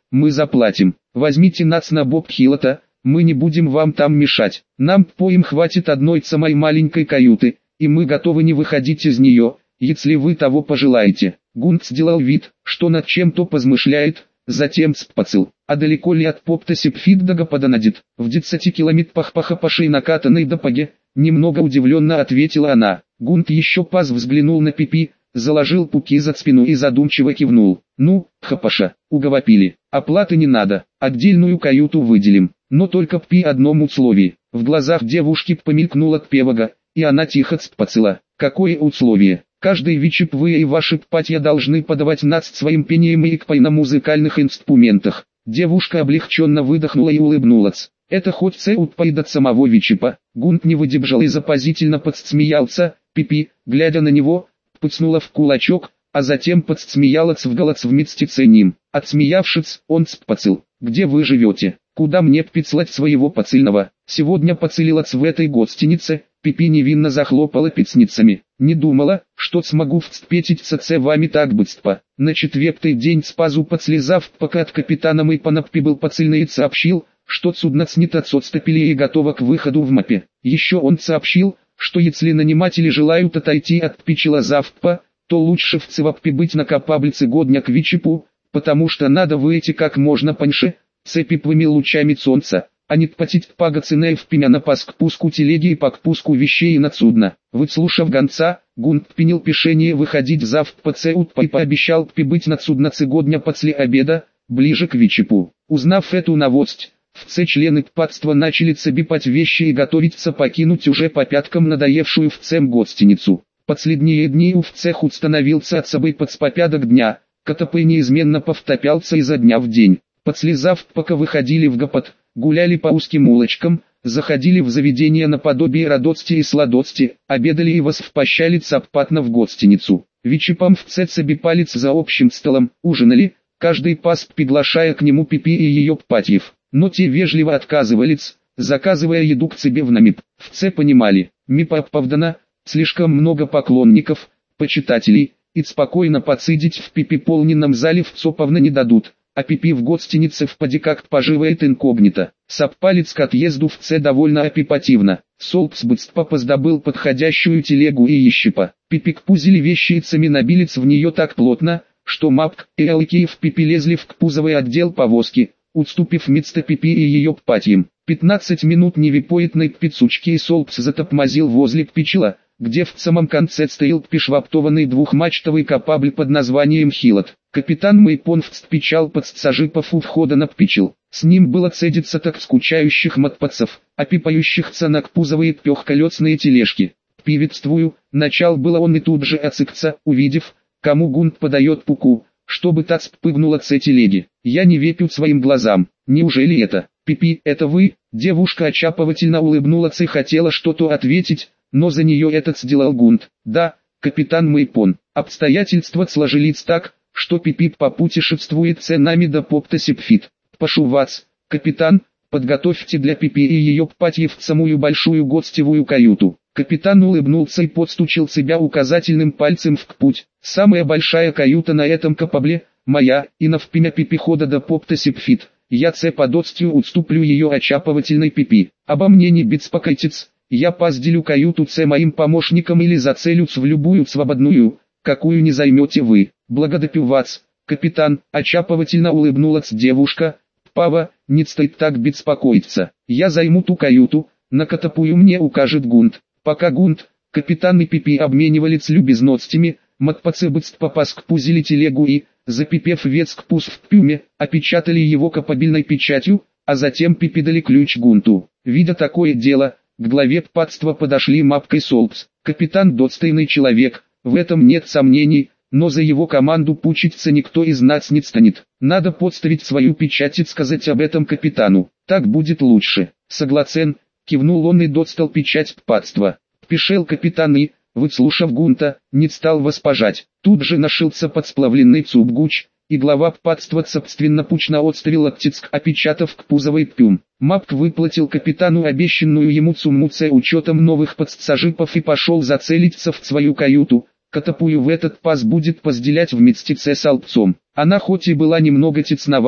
мы заплатим. Возьмите нас на бок Хилота, мы не будем вам там мешать. Нам поим хватит одной самой маленькой каюты, и мы готовы не выходить из нее, если вы того пожелаете». Гунт сделал вид, что над чем-то позмышляет, затем спацил. «А далеко ли от Попта Сипфит до Гападанадит?» «В 10 километрах по хапашей накатанной допаге», немного удивленно ответила она. Гунт еще паз взглянул на Пипи, заложил пуки за спину и задумчиво кивнул. «Ну, хапаша, уговорили. Оплаты не надо, отдельную каюту выделим, но только при одном условии». В глазах девушки помелькнула Кпевага, и она тихо спацила. «Какое условие?» «Каждый вечер вы и ваши патья должны подавать нас своим пением и икпой на музыкальных инструментах». Девушка облегченно выдохнула и улыбнулась. «Это хоть цеутпай до самого вечипа». Гунт не выдержал и запозительно подсмеялся. Пипи, глядя на него, пыцнула в кулачок, а затем подсмеялась в голос вместе с ним. Отсмеявшись, он спацил. «Где вы живете? Куда мне пицлать своего поцельного? Сегодня поцелилась в этой гостинице». Пипи невинно захлопала пицницами. «Не думала, что смогу встретиться с вами так быстро». На 4-й день спазу подслезав, пока от капитана Мэйпана прибыл поцельный и сообщил, что судно снято с отступили и готово к выходу в мапе. Еще он сообщил, что если наниматели желают отойти от Пичела завтра, то лучше в Цеваппе быть на капаблице годня к Вичипу, потому что надо выйти как можно поньше, цепиплыми лучами солнца, а не платить пагацене в пеня по спуску телеги и по спуску вещей на судно. Выслушав гонца, Гунт принял решение выходить завтра и пообещал прибыть на судно цегодня после обеда, ближе к Вичипу. Узнав эту новость, члены патства начали цебипать вещи и готовиться покинуть уже по пяткам надоевшую в цем гостиницу. Последние дни у цех установился от собой подспопядок дня, Катапы неизменно повтопялся изо дня в день. Подслезав, пока выходили в Гапот, гуляли по узким улочкам, заходили в заведения наподобие Радоцти и Сладоцти, обедали и воспощали цапатно в гостиницу. Вечипам в цебипалец за общим столом, ужинали, каждый пас приглашая к нему Пипи и ее патьев. Но те вежливо отказывались, заказывая еду к себе в намип. В Ц понимали, мипа оправдана, слишком много поклонников, почитателей, и спокойно подсидеть в Пипи полненном зале в Цоповна не дадут, а Пипи в гостинице в поди как поживает инкогнито. Саппалец к отъезду в Ц довольно опипативно. Солпс быстро поздобыл подходящую телегу и ищипа. Пипи к пузели вещицами набились в нее так плотно, что Мапк и Элки в Пипи лезли в кпузовый отдел повозки, уступив место Пипи и ее патьям. 15 минут невипоэтной пицучки и Солпс затопмазил возле Пичела, где в самом конце стоял пешваптованный двухмачтовый капабль под названием Хилот. Капитан Мэйпон встпичал под сажипов у входа на Пичел. С ним было цедиться так скучающих матпацев, опипающихся на кпузовые трехколесные тележки. «Приветствую», начал было он и тут же оцикся, увидев, кому Гунт подает пуку, чтобы та спрыгнула с телеги. «Я не верю своим глазам, неужели это? Пипи, это вы?» Девушка очаповательно улыбнулась и хотела что-то ответить, но за нее этот сделал Гунт. «Да, капитан Мэйпон, обстоятельства сложились так, что Пипи попутешествует с нами до Попта Сипфит. Прошу вас, капитан, подготовьте для Пипи и ее патьев самую большую гостевую каюту». Капитан улыбнулся и подстучил себя указательным пальцем в путь. «Самая большая каюта на этом капабле, моя, и навпимя Пипи хода до Попта Сипфит. Я подостью уступлю ее очаповательной Пипи. Обо мне не беспокойтесь, я позделю каюту моим помощникам или зацелюсь в любую свободную, какую не займете вы. Благодарю вас, капитан», очаповательно улыбнулась девушка. «Пава, не стоит так беспокоиться. Я займу ту каюту, на которую мне укажет Гунт». Пока Гунт, капитан и Пипи обменивались любезностями, матпацы быстро паскпузили телегу и, запипев вецкпуз в пюме, опечатали его капабельной печатью, а затем Пипи дали ключ Гунту. Видя такое дело, к главе патства подошли Мапка и Солпс. Капитан достойный человек, в этом нет сомнений, но за его команду пучиться никто из нас не станет. Надо подставить свою печать и сказать об этом капитану, так будет лучше. Согласен, кивнул он и достал печать патства. Пишел капитан и, выслушав Гунта, не стал воспожать. Тут же нашился подсплавленный Цубгуч, и глава патства собственнопучно отставил оттиск, опечатав к пузовой пюм. Мапк выплатил капитану обещанную ему сумму с учетом новых подсажипов и пошел зацелиться в свою каюту, которую в этот пас будет позделять вместе с Алпцом. Она хоть и была немного тесновата,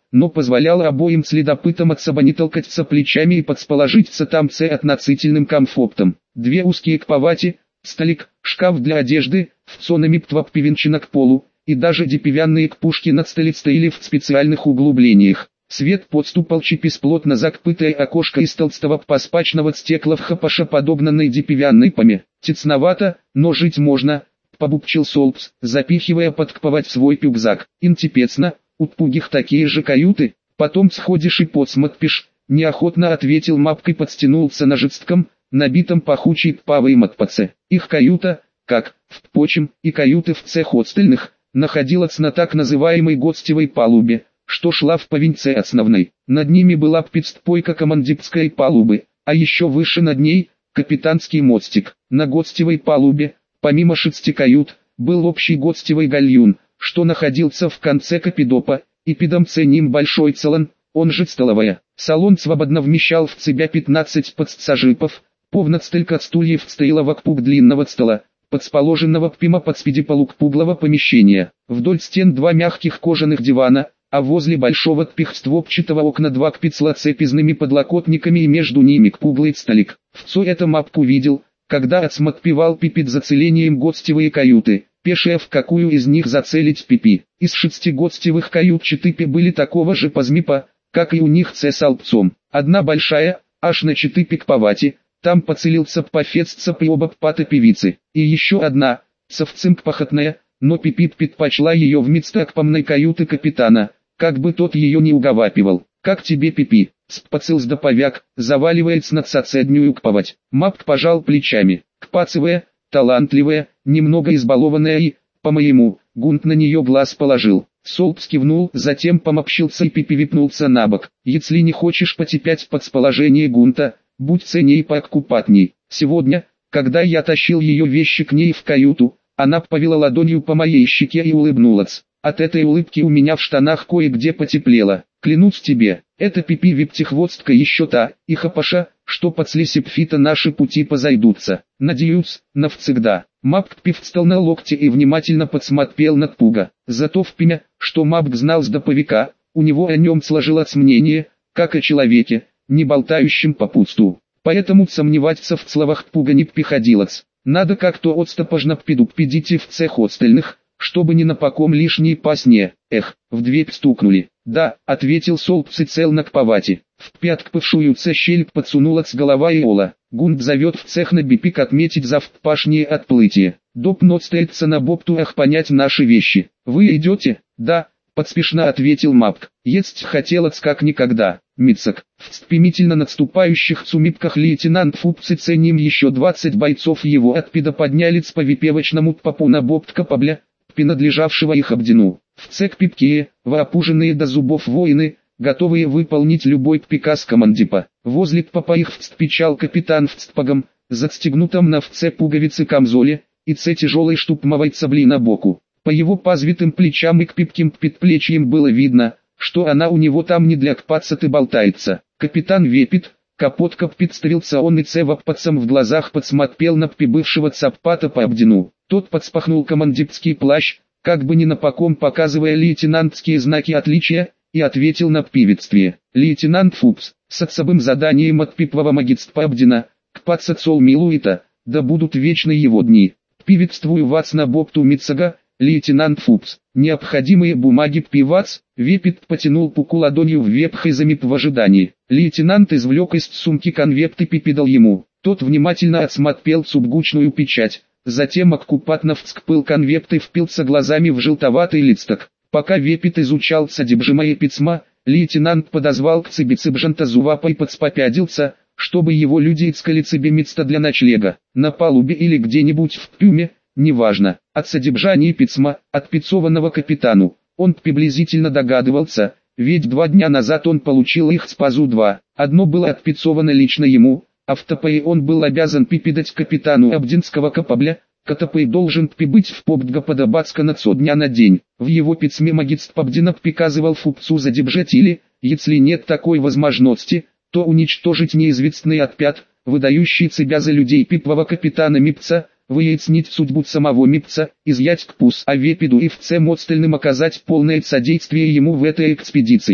но позволяла обоим следопытам отсабаниталкаться плечами и подсположиться там относительным комфортом. Две узкие кровати, столик, шкаф для одежды, вцонами птваппивенчина к полу, и даже деревянные пушки над столе стояли в специальных углублениях. Свет подступал через плотно закрытое окошко из толстого паспачного стекла в хапашоподобной деревянной паме. Тесновато, но жить можно, побупчил Солпс, запихивая под кровать свой рюкзак. Интепесно, у пугих такие же каюты, потом сходишь и подсмотришь, неохотно ответил Мапк и подстянулся на жестком, набитом пахучей павой матпаце. Их каюта, как, впрочем, и каюты в хостельных, находилась на так называемой гостевой палубе, что шла в повинце основной. Над ними была пидстпойка командирской палубы, а еще выше над ней – капитанский мостик. На гостевой палубе, помимо 6 кают, был общий гостевой гальюн, что находился в конце капидопа, и пидомце ним большой салон, он же столовая. Салон свободно вмещал в себя 15 пассажиров, повно столько стульев стояло вокруг длинного стола, подсположенного прямо под спиди полукруглого помещения. Вдоль стен 2 мягких кожаных дивана, а возле большого пихстворчатого окна 2 кпицла цепизными подлокотниками и между ними круглый столик. Все это Мапк увидел, когда отсмотревал пипит зацелением гостевые каюты, пешая в какую из них зацелить пипи. Из 6 гостевых кают 4 были такого же позмипа, как и у них с Алпцом. Одна большая, аж на 4 кровати, там поцелился пофестца при оба пата певицы. И еще одна, совсем пахотная, но пипит предпочла ее вместо акпомной каюты капитана, как бы тот ее не уговапивал. «Как тебе, Пипи?» — спацил сдоповяк, заваливается на соседнюю кровать. Мапк пожал плечами. Кпацевая, талантливая, немного избалованная и, по-моему, Гунт на нее глаз положил. Солпс кивнул, затем помопщился и Пипи випнулся на бок. «Если не хочешь потепять под сположение Гунта, будь ценней пооккупатней. Сегодня, когда я тащил ее вещи к ней в каюту, она повела ладонью по моей щеке и улыбнулась. От этой улыбки у меня в штанах кое-где потеплело. Клянусь тебе, это Пипи виптихвостка еще та, и хапаша, что под слесепфита наши пути позойдутся. Надеюсь, навсегда». Мапк встал на локте и внимательно подсмотрел на Пуга. Зато в пимя, что Мапк знал с доповика, у него о нем сложилось мнение, как о человеке, не болтающем попусту. Поэтому сомневаться в словах Пуга не приходилось. Надо как-то отстопожно предупредить и в хостельных, чтобы не напоком лишней пасне. Эх, в дверь стукнули. «Да», — ответил Солпс и цел на кровати. В пяткпавшуюся щель подсунулась голова Иола. «Гунт зовет в цех на бипик отметить завтпашнее отплытие. Доп ноцтается на боптуах понять наши вещи. Вы идете?» «Да», — подспешно ответил Мапк. «Есть хотелось как никогда». Мицак. В стремительно надступающих сумипках лейтенант Фупс и ценим еще 20 бойцов его отпида поднялись по випевочному попу на бопт капабля, принадлежавшего их Абдину. В цех пипкие, воопуженные до зубов воины, готовые выполнить любой приказ командипа. Возле попа их встпечал капитан в цпагом, застегнутом на вце пуговицы камзоле, и тяжелой штупмовой цабли на боку. По его позвитым плечам и к пипким предплечьям было видно, что она у него там не для кпацаты болтается. Капитан вепит, капотка представился он и ваппацам в глазах подсмотрел на прибывшего цаппата по Абдину. Тот подспахнул командирский плащ, как бы не напоком показывая лейтенантские знаки отличия, и ответил на приветствие. «Лейтенант Фупс, с особым заданием от пипового магистра Абдина, кпаца цол Милуита, да будут вечны его дни. Приветствую вас на бопту Мицага, лейтенант Фупс. Необходимые бумаги пивац», Вепит потянул Пуку ладонью вверх и замип в ожидании. Лейтенант извлек из сумки конверт и пипидал ему. Тот внимательно осмотрел субгучную печать. Затем оккупатно вскпыл конверт и впился глазами в желтоватый листок. Пока Вепит изучал содержимое письма, лейтенант подозвал к цибицибжанта Зувапа и подспопядился, чтобы его люди искали себе место для ночлега, на палубе или где-нибудь в трюме, неважно. От содержания письма, отпицованного капитану, он приблизительно догадывался, ведь 2 дня назад он получил их с Пазу-2. Одно было отпицовано лично ему, а в ТПИ он был обязан припидать капитану Абдинского капабля, КТПИ должен прибыть в Попдга-Подобацка на 100 дня на день. В его письме магистр Абдина приказывал Фупцу задержать или, если нет такой возможности, то уничтожить неизвестный отпят, выдающий себя за людей пипового капитана Мипца, выяснить судьбу самого Мипца, изъять Кпус, а Вепиду и всем остальным оказать полное содействие ему в этой экспедиции.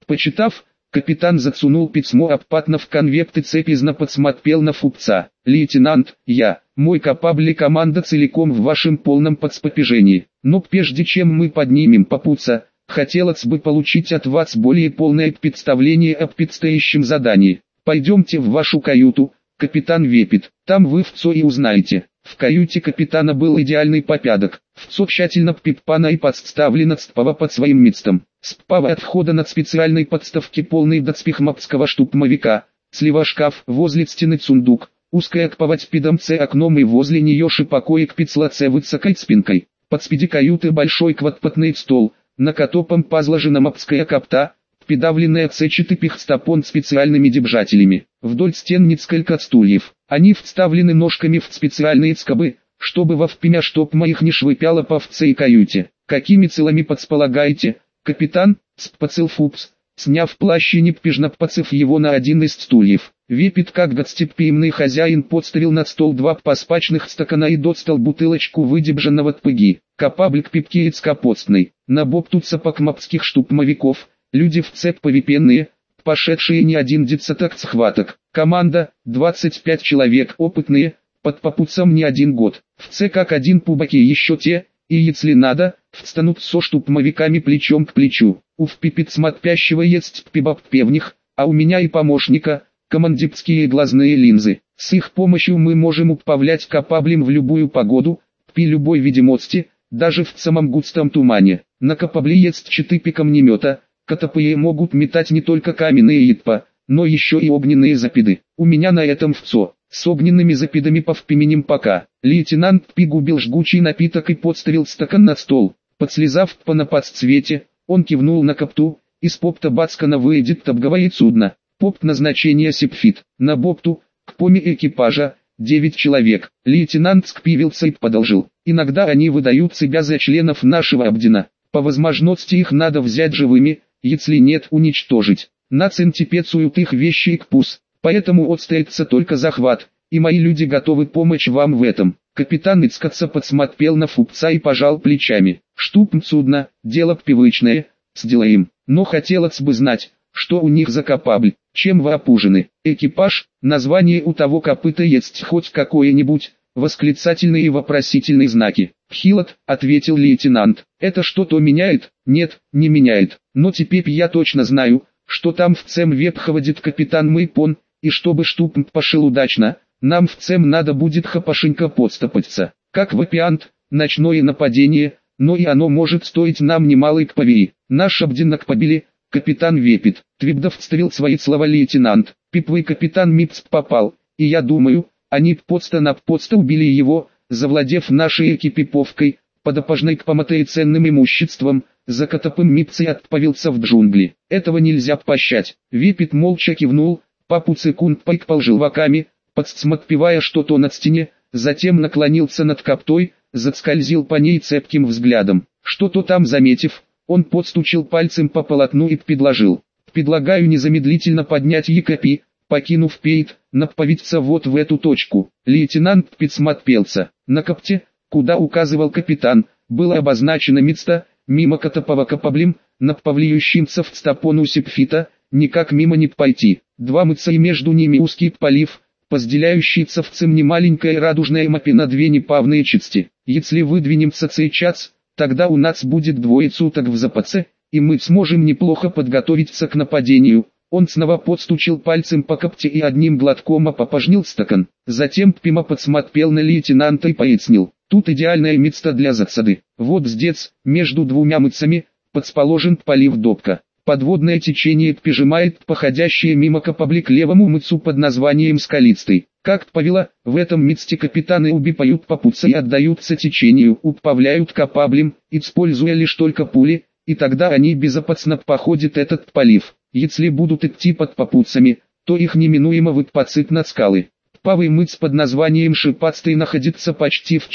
Почитав, капитан засунул письмо обратно в конверт и цепизно подсмотрел на фупца. «Лейтенант, мой капабль и команда целиком в вашем полном подспопежении. Но прежде чем мы поднимем попутца, хотелось бы получить от вас более полное представление о предстоящем задании. Пойдемте в вашу каюту, капитан Вепит, там вы все и узнаете». В каюте капитана был идеальный порядок. Все тщательно припано и подставлено справа под своим местом. Справа от входа над специальной подставки полный доспех мапского штурмовика. Слева шкаф, возле стены сундук. Узкая кровать пидом С окном и возле нее шипокоек пицла С высокой спинкой. Под спиди каюты большой квадратный стол, на котором позложена мапская капта, придавленная С4 стопон специальными держателями. Вдоль стен несколько стульев. Они вставлены ножками в специальные скобы, чтобы вовремя чтоб моих не швыпяло по всей каюте. «Какими целами подсполагаете, капитан?» — спросил Фупс, сняв плащ и непряжно подцев его на один из стульев. Вепит, как гостеприимный хозяин, подставил на стол два паспачных стакана и достал бутылочку выдержанного тпыги. Капаблик пипкеец капостный. На борту сапог мапских штурмовиков, люди в цепь повепенные, пошедшие не один десяток схваток. Команда, 25 человек, опытные, под попутцем не один год. В С как один пубаки еще те, и если надо, встанут со штурмовиками плечом к плечу. У впипит смотрящего есть пибаб певних, а у меня и помощника, командирские глазные линзы. С их помощью мы можем управлять капаблем в любую погоду, при любой видимости, даже в самом густом тумане. На капабле есть 4 камнемета, которые могут метать не только каменные ядпа, но еще и огненные запиды. У меня на этом все. С огненными запидами повпименим пока. Лейтенант пригубил жгучий напиток и подставил стакан на стол. Подслезав по напасцвете, он кивнул на капту, из попта бацкана выйдет обговорить судно. Попт назначения Сепфит. На борту, к поме экипажа, 9 человек. Лейтенант скривился и продолжил. Иногда они выдают себя за членов нашего ордена. По возможности их надо взять живыми, если нет уничтожить. Нацентипецуют их вещи и кпус, поэтому отстоится только захват, и мои люди готовы помочь вам в этом. Капитан Ицкаца подсмотрел на Фупца и пожал плечами. Штурм судна, дело привычное, сделаем, но хотелось бы знать, что у них за капабль, чем вооружены. Экипаж, название у того копыта есть хоть какое-нибудь, восклицательные и вопросительные знаки. «Хилот», — ответил лейтенант, — «это что-то меняет?» «Нет, не меняет, но теперь я точно знаю, что там в цем ветховодит капитан Мэйпон, и чтобы штурм пошел удачно, нам в цем надо будет хапашенько подстопаться. Как вариант, ночное нападение, но и оно может стоить нам немалой кпавии. Наш обдинок побили, капитан Вепит». Твибдов вставил свои слова лейтенант. «Пипвый капитан Мипс попал, и я думаю, они подста убили его, завладев нашей экипировкой, подопожной к помоте и ценным имуществом, за котопым Мипцей отправился в джунгли. Этого нельзя прощать». Вепит молча кивнул, папу секунд пайкпал желваками, подсмотпевая что-то на стене, затем наклонился над каптой, заскользил по ней цепким взглядом. Что-то там заметив, он подстучил пальцем по полотну и предложил. «Предлагаю незамедлительно поднять якопи, покинув пейт, направиться вот в эту точку». Лейтенант присмотрелся. На капте, куда указывал капитан, было обозначено место, мимо котопова капаблем, направляющимся в стопону Сепфита, никак мимо не пойти. 2 мыца и между ними узкий полив, разделяющий цевцем немаленькая радужная мапе на 2 непавные части. Если выдвинемся сейчас, тогда у нас будет 2 суток в запасе, и мы сможем неплохо подготовиться к нападению. Он снова подстучил пальцем по капте и одним глотком опопожнил стакан. Затем Пима подсмотрел на лейтенанта и пояснил. Тут идеальное место для засады. Вот здесь, между 2 мыцами, подсположен полив допка. Подводное течение прижимает походящее мимо капабли к левому мыцу под названием Скалистый. Как повело, в этом месте капитаны убивают попутца и отдаются течению, управляют капаблем, используя лишь только пули, и тогда они безопасно походят этот полив. Если будут идти под попутцами, то их неминуемо выпацит на скалы. Павый мыц под названием Шипастый находится почти в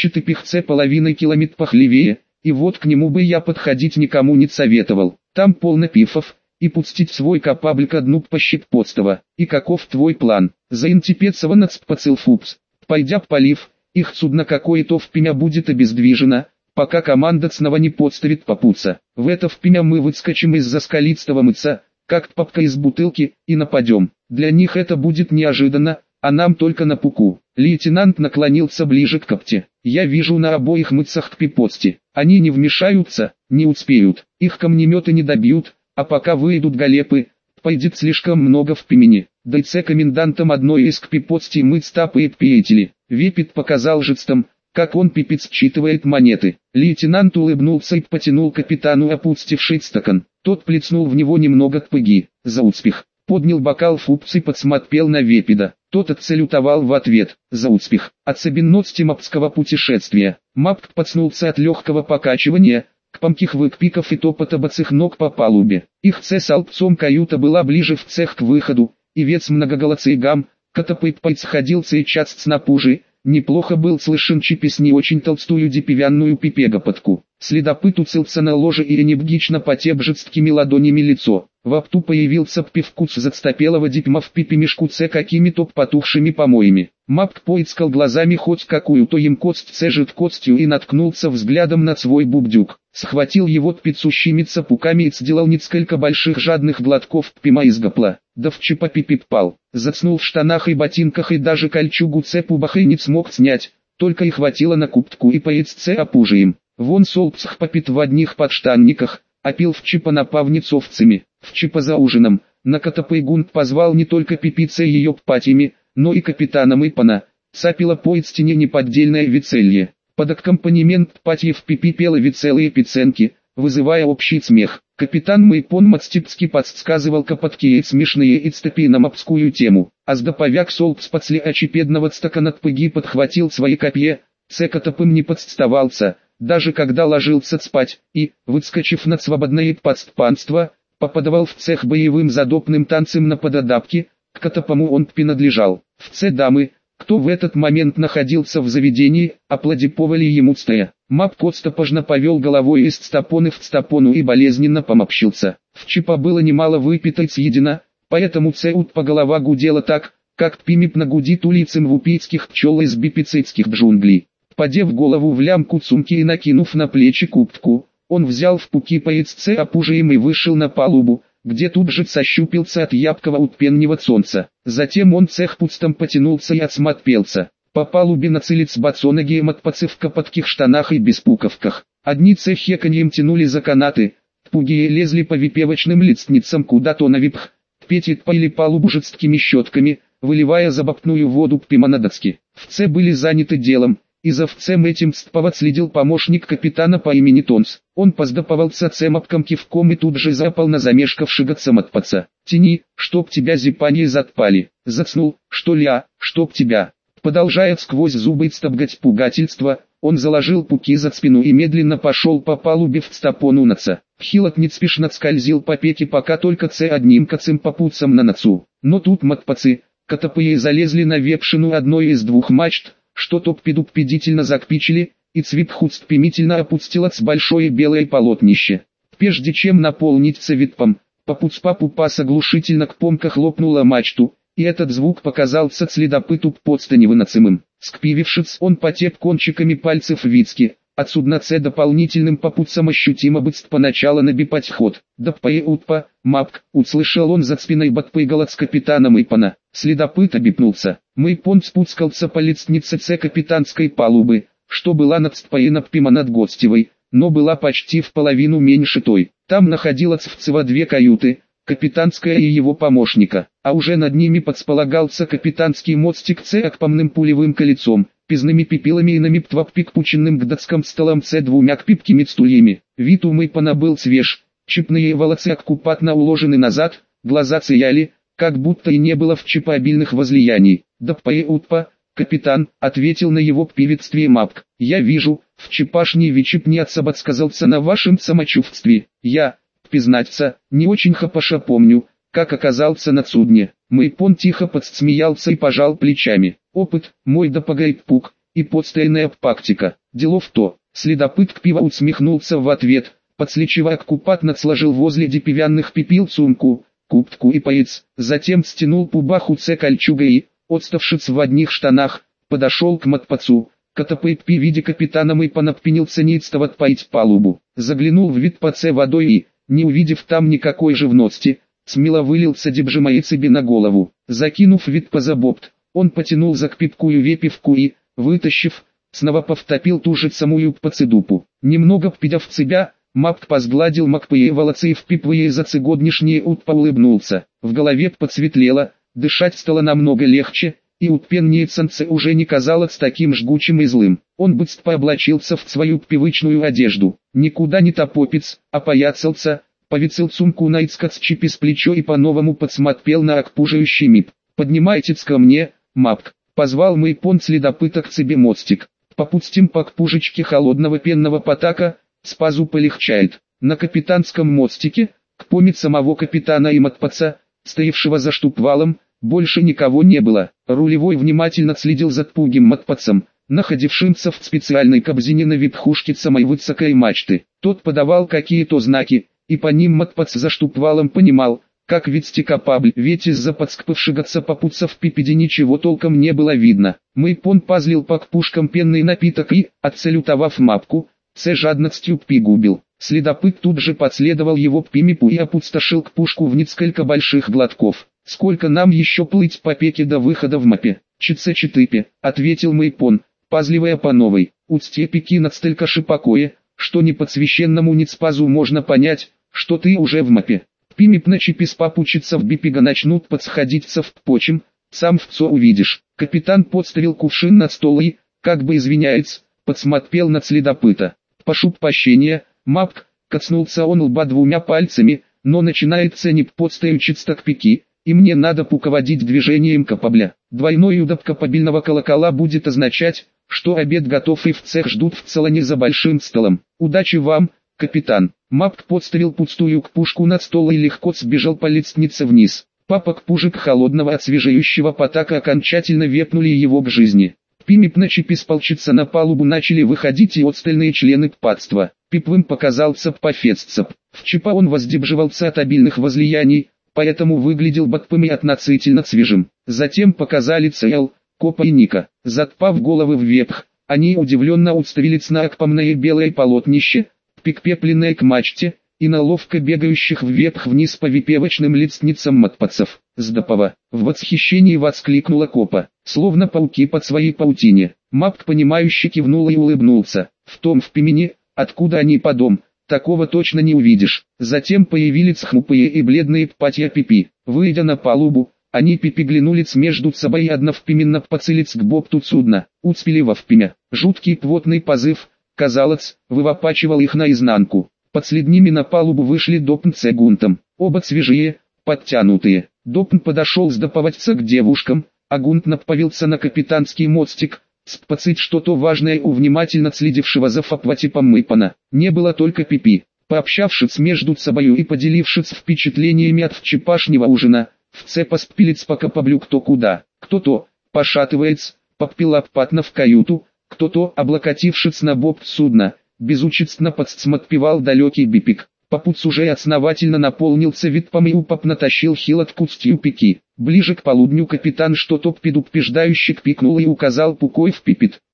4,5 километрах левее, и вот к нему бы я подходить никому не советовал. Там полно пифов, и пустить свой капабль ко дну пощипподстого. И каков твой план? Заинтепецованно спацил Фупс. Пойдя в полив, их судно какое-то впрямь будет обездвижено, пока команда снова не подставит попутца. В это впрямь мы выскочим из-за скалистого мыца, как папка из бутылки, и нападем. Для них это будет неожиданно, а нам только на пуку. Лейтенант наклонился ближе к копте. Я вижу на обоих мыцах к пипоцти. Они не вмешаются, не успеют. Их камнеметы не добьют, а пока выйдут галепы, пойдет слишком много в пимени. Дайце комендантом одной из кпипоцти мыц тапает пиетели. Вепит показал жестом, как он пипец считывает монеты. Лейтенант улыбнулся и потянул капитану опустивший стакан. Тот плеснул в него немного тпыги. За успех. Поднял бокал фупц и подсмотрел на Вепида. Тот отсалютовал в ответ. За успех. Особенности мапского путешествия. Мапк подснулся от легкого покачивания, к помких выкпиков и топота босых ног по палубе. Их с алпцом каюта была ближе в цех к выходу, и вец многоголосый гам, катапыппайц ходил сейчас с напужи. Неплохо был слышен чипис не очень толстую дипивянную пипегопотку. Следопыт уцелся на ложе и энергично потеп жесткими ладонями лицо. Во рту появился пивкус зацтопелого дипьма в пипемешкуце какими-то потухшими помоями. Мапк поискал глазами хоть какую-то емкость жидкостью и наткнулся взглядом на свой бубдюк. Схватил его пицущими цапуками и сделал несколько больших жадных глотков пима из гопла. Да в чипа пипиппал. Заснул в штанах и ботинках и даже кольчугу цепу бахы не смог снять, только и хватило на куптку и поецце опужием. Вон солпцах попит в одних подштанниках, а пил в чипа напавницовцами. В чипа за ужином, на катапайгунт позвал не только пипица и ее патями, но и капитана Мыпана. Цапило поистине неподдельное вицелье. Под аккомпанемент патьев пипи пела вицелые пиценки, вызывая общий смех. Капитан Мыпон Мацтипски подсказывал капотки смешные и цтопи на мапскую тему, а сдоповяк солпс после очепедного стаканатпыги подхватил свои копье, цекатопым не подставался, даже когда ложился спать, и, выскочив над свободное подстпанство, попадал в цех боевым задопным танцем на подадапке, к катапому он принадлежал. В дамы, кто в этот момент находился в заведении, аплодиповали ему стоя. Мап костопожно повел головой из стапоны в стапону и болезненно помопщился. В чипа было немало выпито и съедено, поэтому цеут по голова гудела так, как пимип нагудит улицам вупийских пчел из бипицейских джунглей. Подев голову в лямку сумки и накинув на плечи куптку, он взял в пуки поецце опужием и вышел на палубу, где тут же сощупился от ябкого утпеннего солнца. Затем он цех пустом потянулся и осмотрелся. По палубе нацелец бацоноги матпацы в капотких штанах и без пуковках. Одни цехеканьем тянули за канаты, пугие лезли по випевочным лестницам куда-то на випх, петит поили палубу жесткими щетками, выливая забапную воду пиманадацки. Вце были заняты делом, и за вцем этим стповат следил помощник капитана по имени Тонс. Он поздоповался цемапком кивком и тут же запал на замешкавшего цематпаца. «Тяни, чтоб тебя зипанье затпали. Заснул, что ли, чтоб тебя». Продолжая сквозь зубы стабгать пугательство, он заложил пуки за спину и медленно пошел по палубе в стапону наца. Хилок неспешно скользил по пеке, пока только одним кацем попутцем на нацу. Но тут матпацы, катапые залезли на вепшину одной из двух мачт, что-то предупредительно закпичили, и цвипхуц пимительно опустило с большое белое полотнище. Прежде чем наполнить цвитпом, попуц-папупас оглушительно к помка хлопнула мачту, и этот звук показался следопыту подстаневыносимым. Скпивившись, он потек кончиками пальцев вицки, от судна дополнительным попутцам ощутимо быст поначалу набипать ход. «Даппаe-утпа, мапк», услышал он за спиной батпыгалац капитана Мыпана. Следопыт обипнулся. Мыпон спускался по лестнице капитанской палубы, что была над стпаенаппима над гостевой, но была почти в половину меньше той. Там находилось всего две каюты, капитанская и его помощника, а уже над ними подсполагался капитанский мостик с акпомным пулевым колесом, пизными пипилами и намиптваппикпученным гдатском столом с двумя кпипкими стульями. Вид у Мыпана был свеж, чипные волосы аккупатно уложены назад, глаза сияли, как будто и не было в чипа обильных возлияний. «Даппаe-утпа, капитан», ответил на его приветствие Мапк. «Я вижу, в чипашний вичип не отсободсказался на вашем самочувствии. Я, признаться, не очень хапаша помню, как оказался на судне». Мыпон тихо подсмеялся и пожал плечами. «Опыт, мой пук, и постоянная практика. Дело в то». Следопыт кпива усмехнулся в ответ, подслечивая аккупатно сложил возле дипивянных пипил сумку, куптку и пояс, затем стянул пубаху кольчугой и, отставшись в одних штанах, подошел к матпацу. Катапыппи в виде капитана Мыпана пенился неистовать поить палубу, заглянул в вид паце водой и, не увидев там никакой живности, смело вылился дебжимай себе на голову. Закинув вид поза бопт, он потянул за кпипкую вепивку и, вытащив, снова повтопил ту же самую пацедупу. Немного впидав в себя, Мапт позгладил макпые волосы и впипывая за цигоднишние утпа улыбнулся. В голове подсветлело, дышать стало намного легче, и утпеннее солнце уже не казалось таким жгучим и злым. Он быстро облачился в свою привычную одежду. Никуда не топопец, а пояцался, повесил сумку на ицкацчипи с плечо и по-новому подсмотрел на окпужающий мип. «Поднимайтесь ко мне, Мапт», — позвал Мэйпон следопыта к себе мостик. «Попустим по кпужечке холодного пенного потака, спазу полегчает». На капитанском мостике, к поме самого капитана и матпаца, стоявшего за штурвалом, больше никого не было. Рулевой внимательно следил за тпугим матпацем, находившимся в специальной кабзине на верхушке самой высокой мачты. Тот подавал какие-то знаки, и по ним матпац за штурвалом понимал, как вести капабль, ведь из-за подскпывшегося попутца в пипеде ничего толком не было видно. Мэйпон позлил по кпушкам пенный напиток и, отсалютовав мапку, жадностью пригубил. Следопыт тут же последовал его пимипу и опустошил кпушку в несколько больших глотков. «Сколько нам еще плыть по пеке до выхода в мапе?» «4», ответил Мэйпон, пазливая по новой. «Устепики настолько шипокое, что неподсвященному ницпазу можно понять, что ты уже в мапе. Пимип на чипис попучится в бипига начнут подсходиться в почем, сам в цо увидишь». Капитан подставил кувшин на стол и, как бы извиняясь, подсмотрел на следопыта. «Прошу прощения, Мапт», коснулся он лба двумя пальцами, «но начинается не подстаючиться к пики, и мне надо пуководить движением капабля. Двойной удар капабельного колокола будет означать, что обед готов и в цех ждут в целоне за большим столом. Удачи вам, капитан». Мапт подставил пустую кпушку на стол и легко сбежал по лестнице вниз. Папок пужек холодного освежающего потока окончательно вепнули его к жизни. Пимип на чипи сполчиться на палубу начали выходить и остальные члены ппатства. Пипвым показался пафеццеп. В чипа он воздерживался от обильных возлияний, поэтому выглядел батпым и относительно свежим. Затем показали Цел, Копа и Ника. Затпав головы вверх, они удивленно уставились на окпомное белое полотнище, прикрепленное к мачте, и на ловко бегающих вверх-вниз по випевочным лестницам матпацев. «Сдапова!» — в восхищении воскликнула Копа, словно пауки под своей паутине. Мапт понимающе кивнул и улыбнулся. «В том в пимене, откуда они по дом, такого точно не увидишь». Затем появились хмупые и бледные ппатья Пипи. Выйдя на палубу, они Пипи глянулись между собой и одновременно поцелились к бопту судна. Уцпели во впимя. Жуткий плотный позыв, казалось, вывопачивал их наизнанку. Последними на палубу вышли Допн с Гунтом. Оба свежие, подтянутые. Допн подошел сдоповаться к девушкам, а Гунт направился на капитанский мостик, спацить что-то важное у внимательно следившего за фапватипом Мэйпона. Не было только Пипи. Пообщавшись между собою и поделившись впечатлениями от вчерашнего ужина, в цепа спилец по капаблю кто куда. Кто-то, пошатывается, попил обпатно в каюту, кто-то, облокотившись на бок судна, безучастно подсмотпевал далекий бипик. Попуц уже основательно наполнился витпом и упоп натащил хилот кустью пики. Ближе к полудню капитан что-то предупреждающе пикнул и указал пукой в пипет.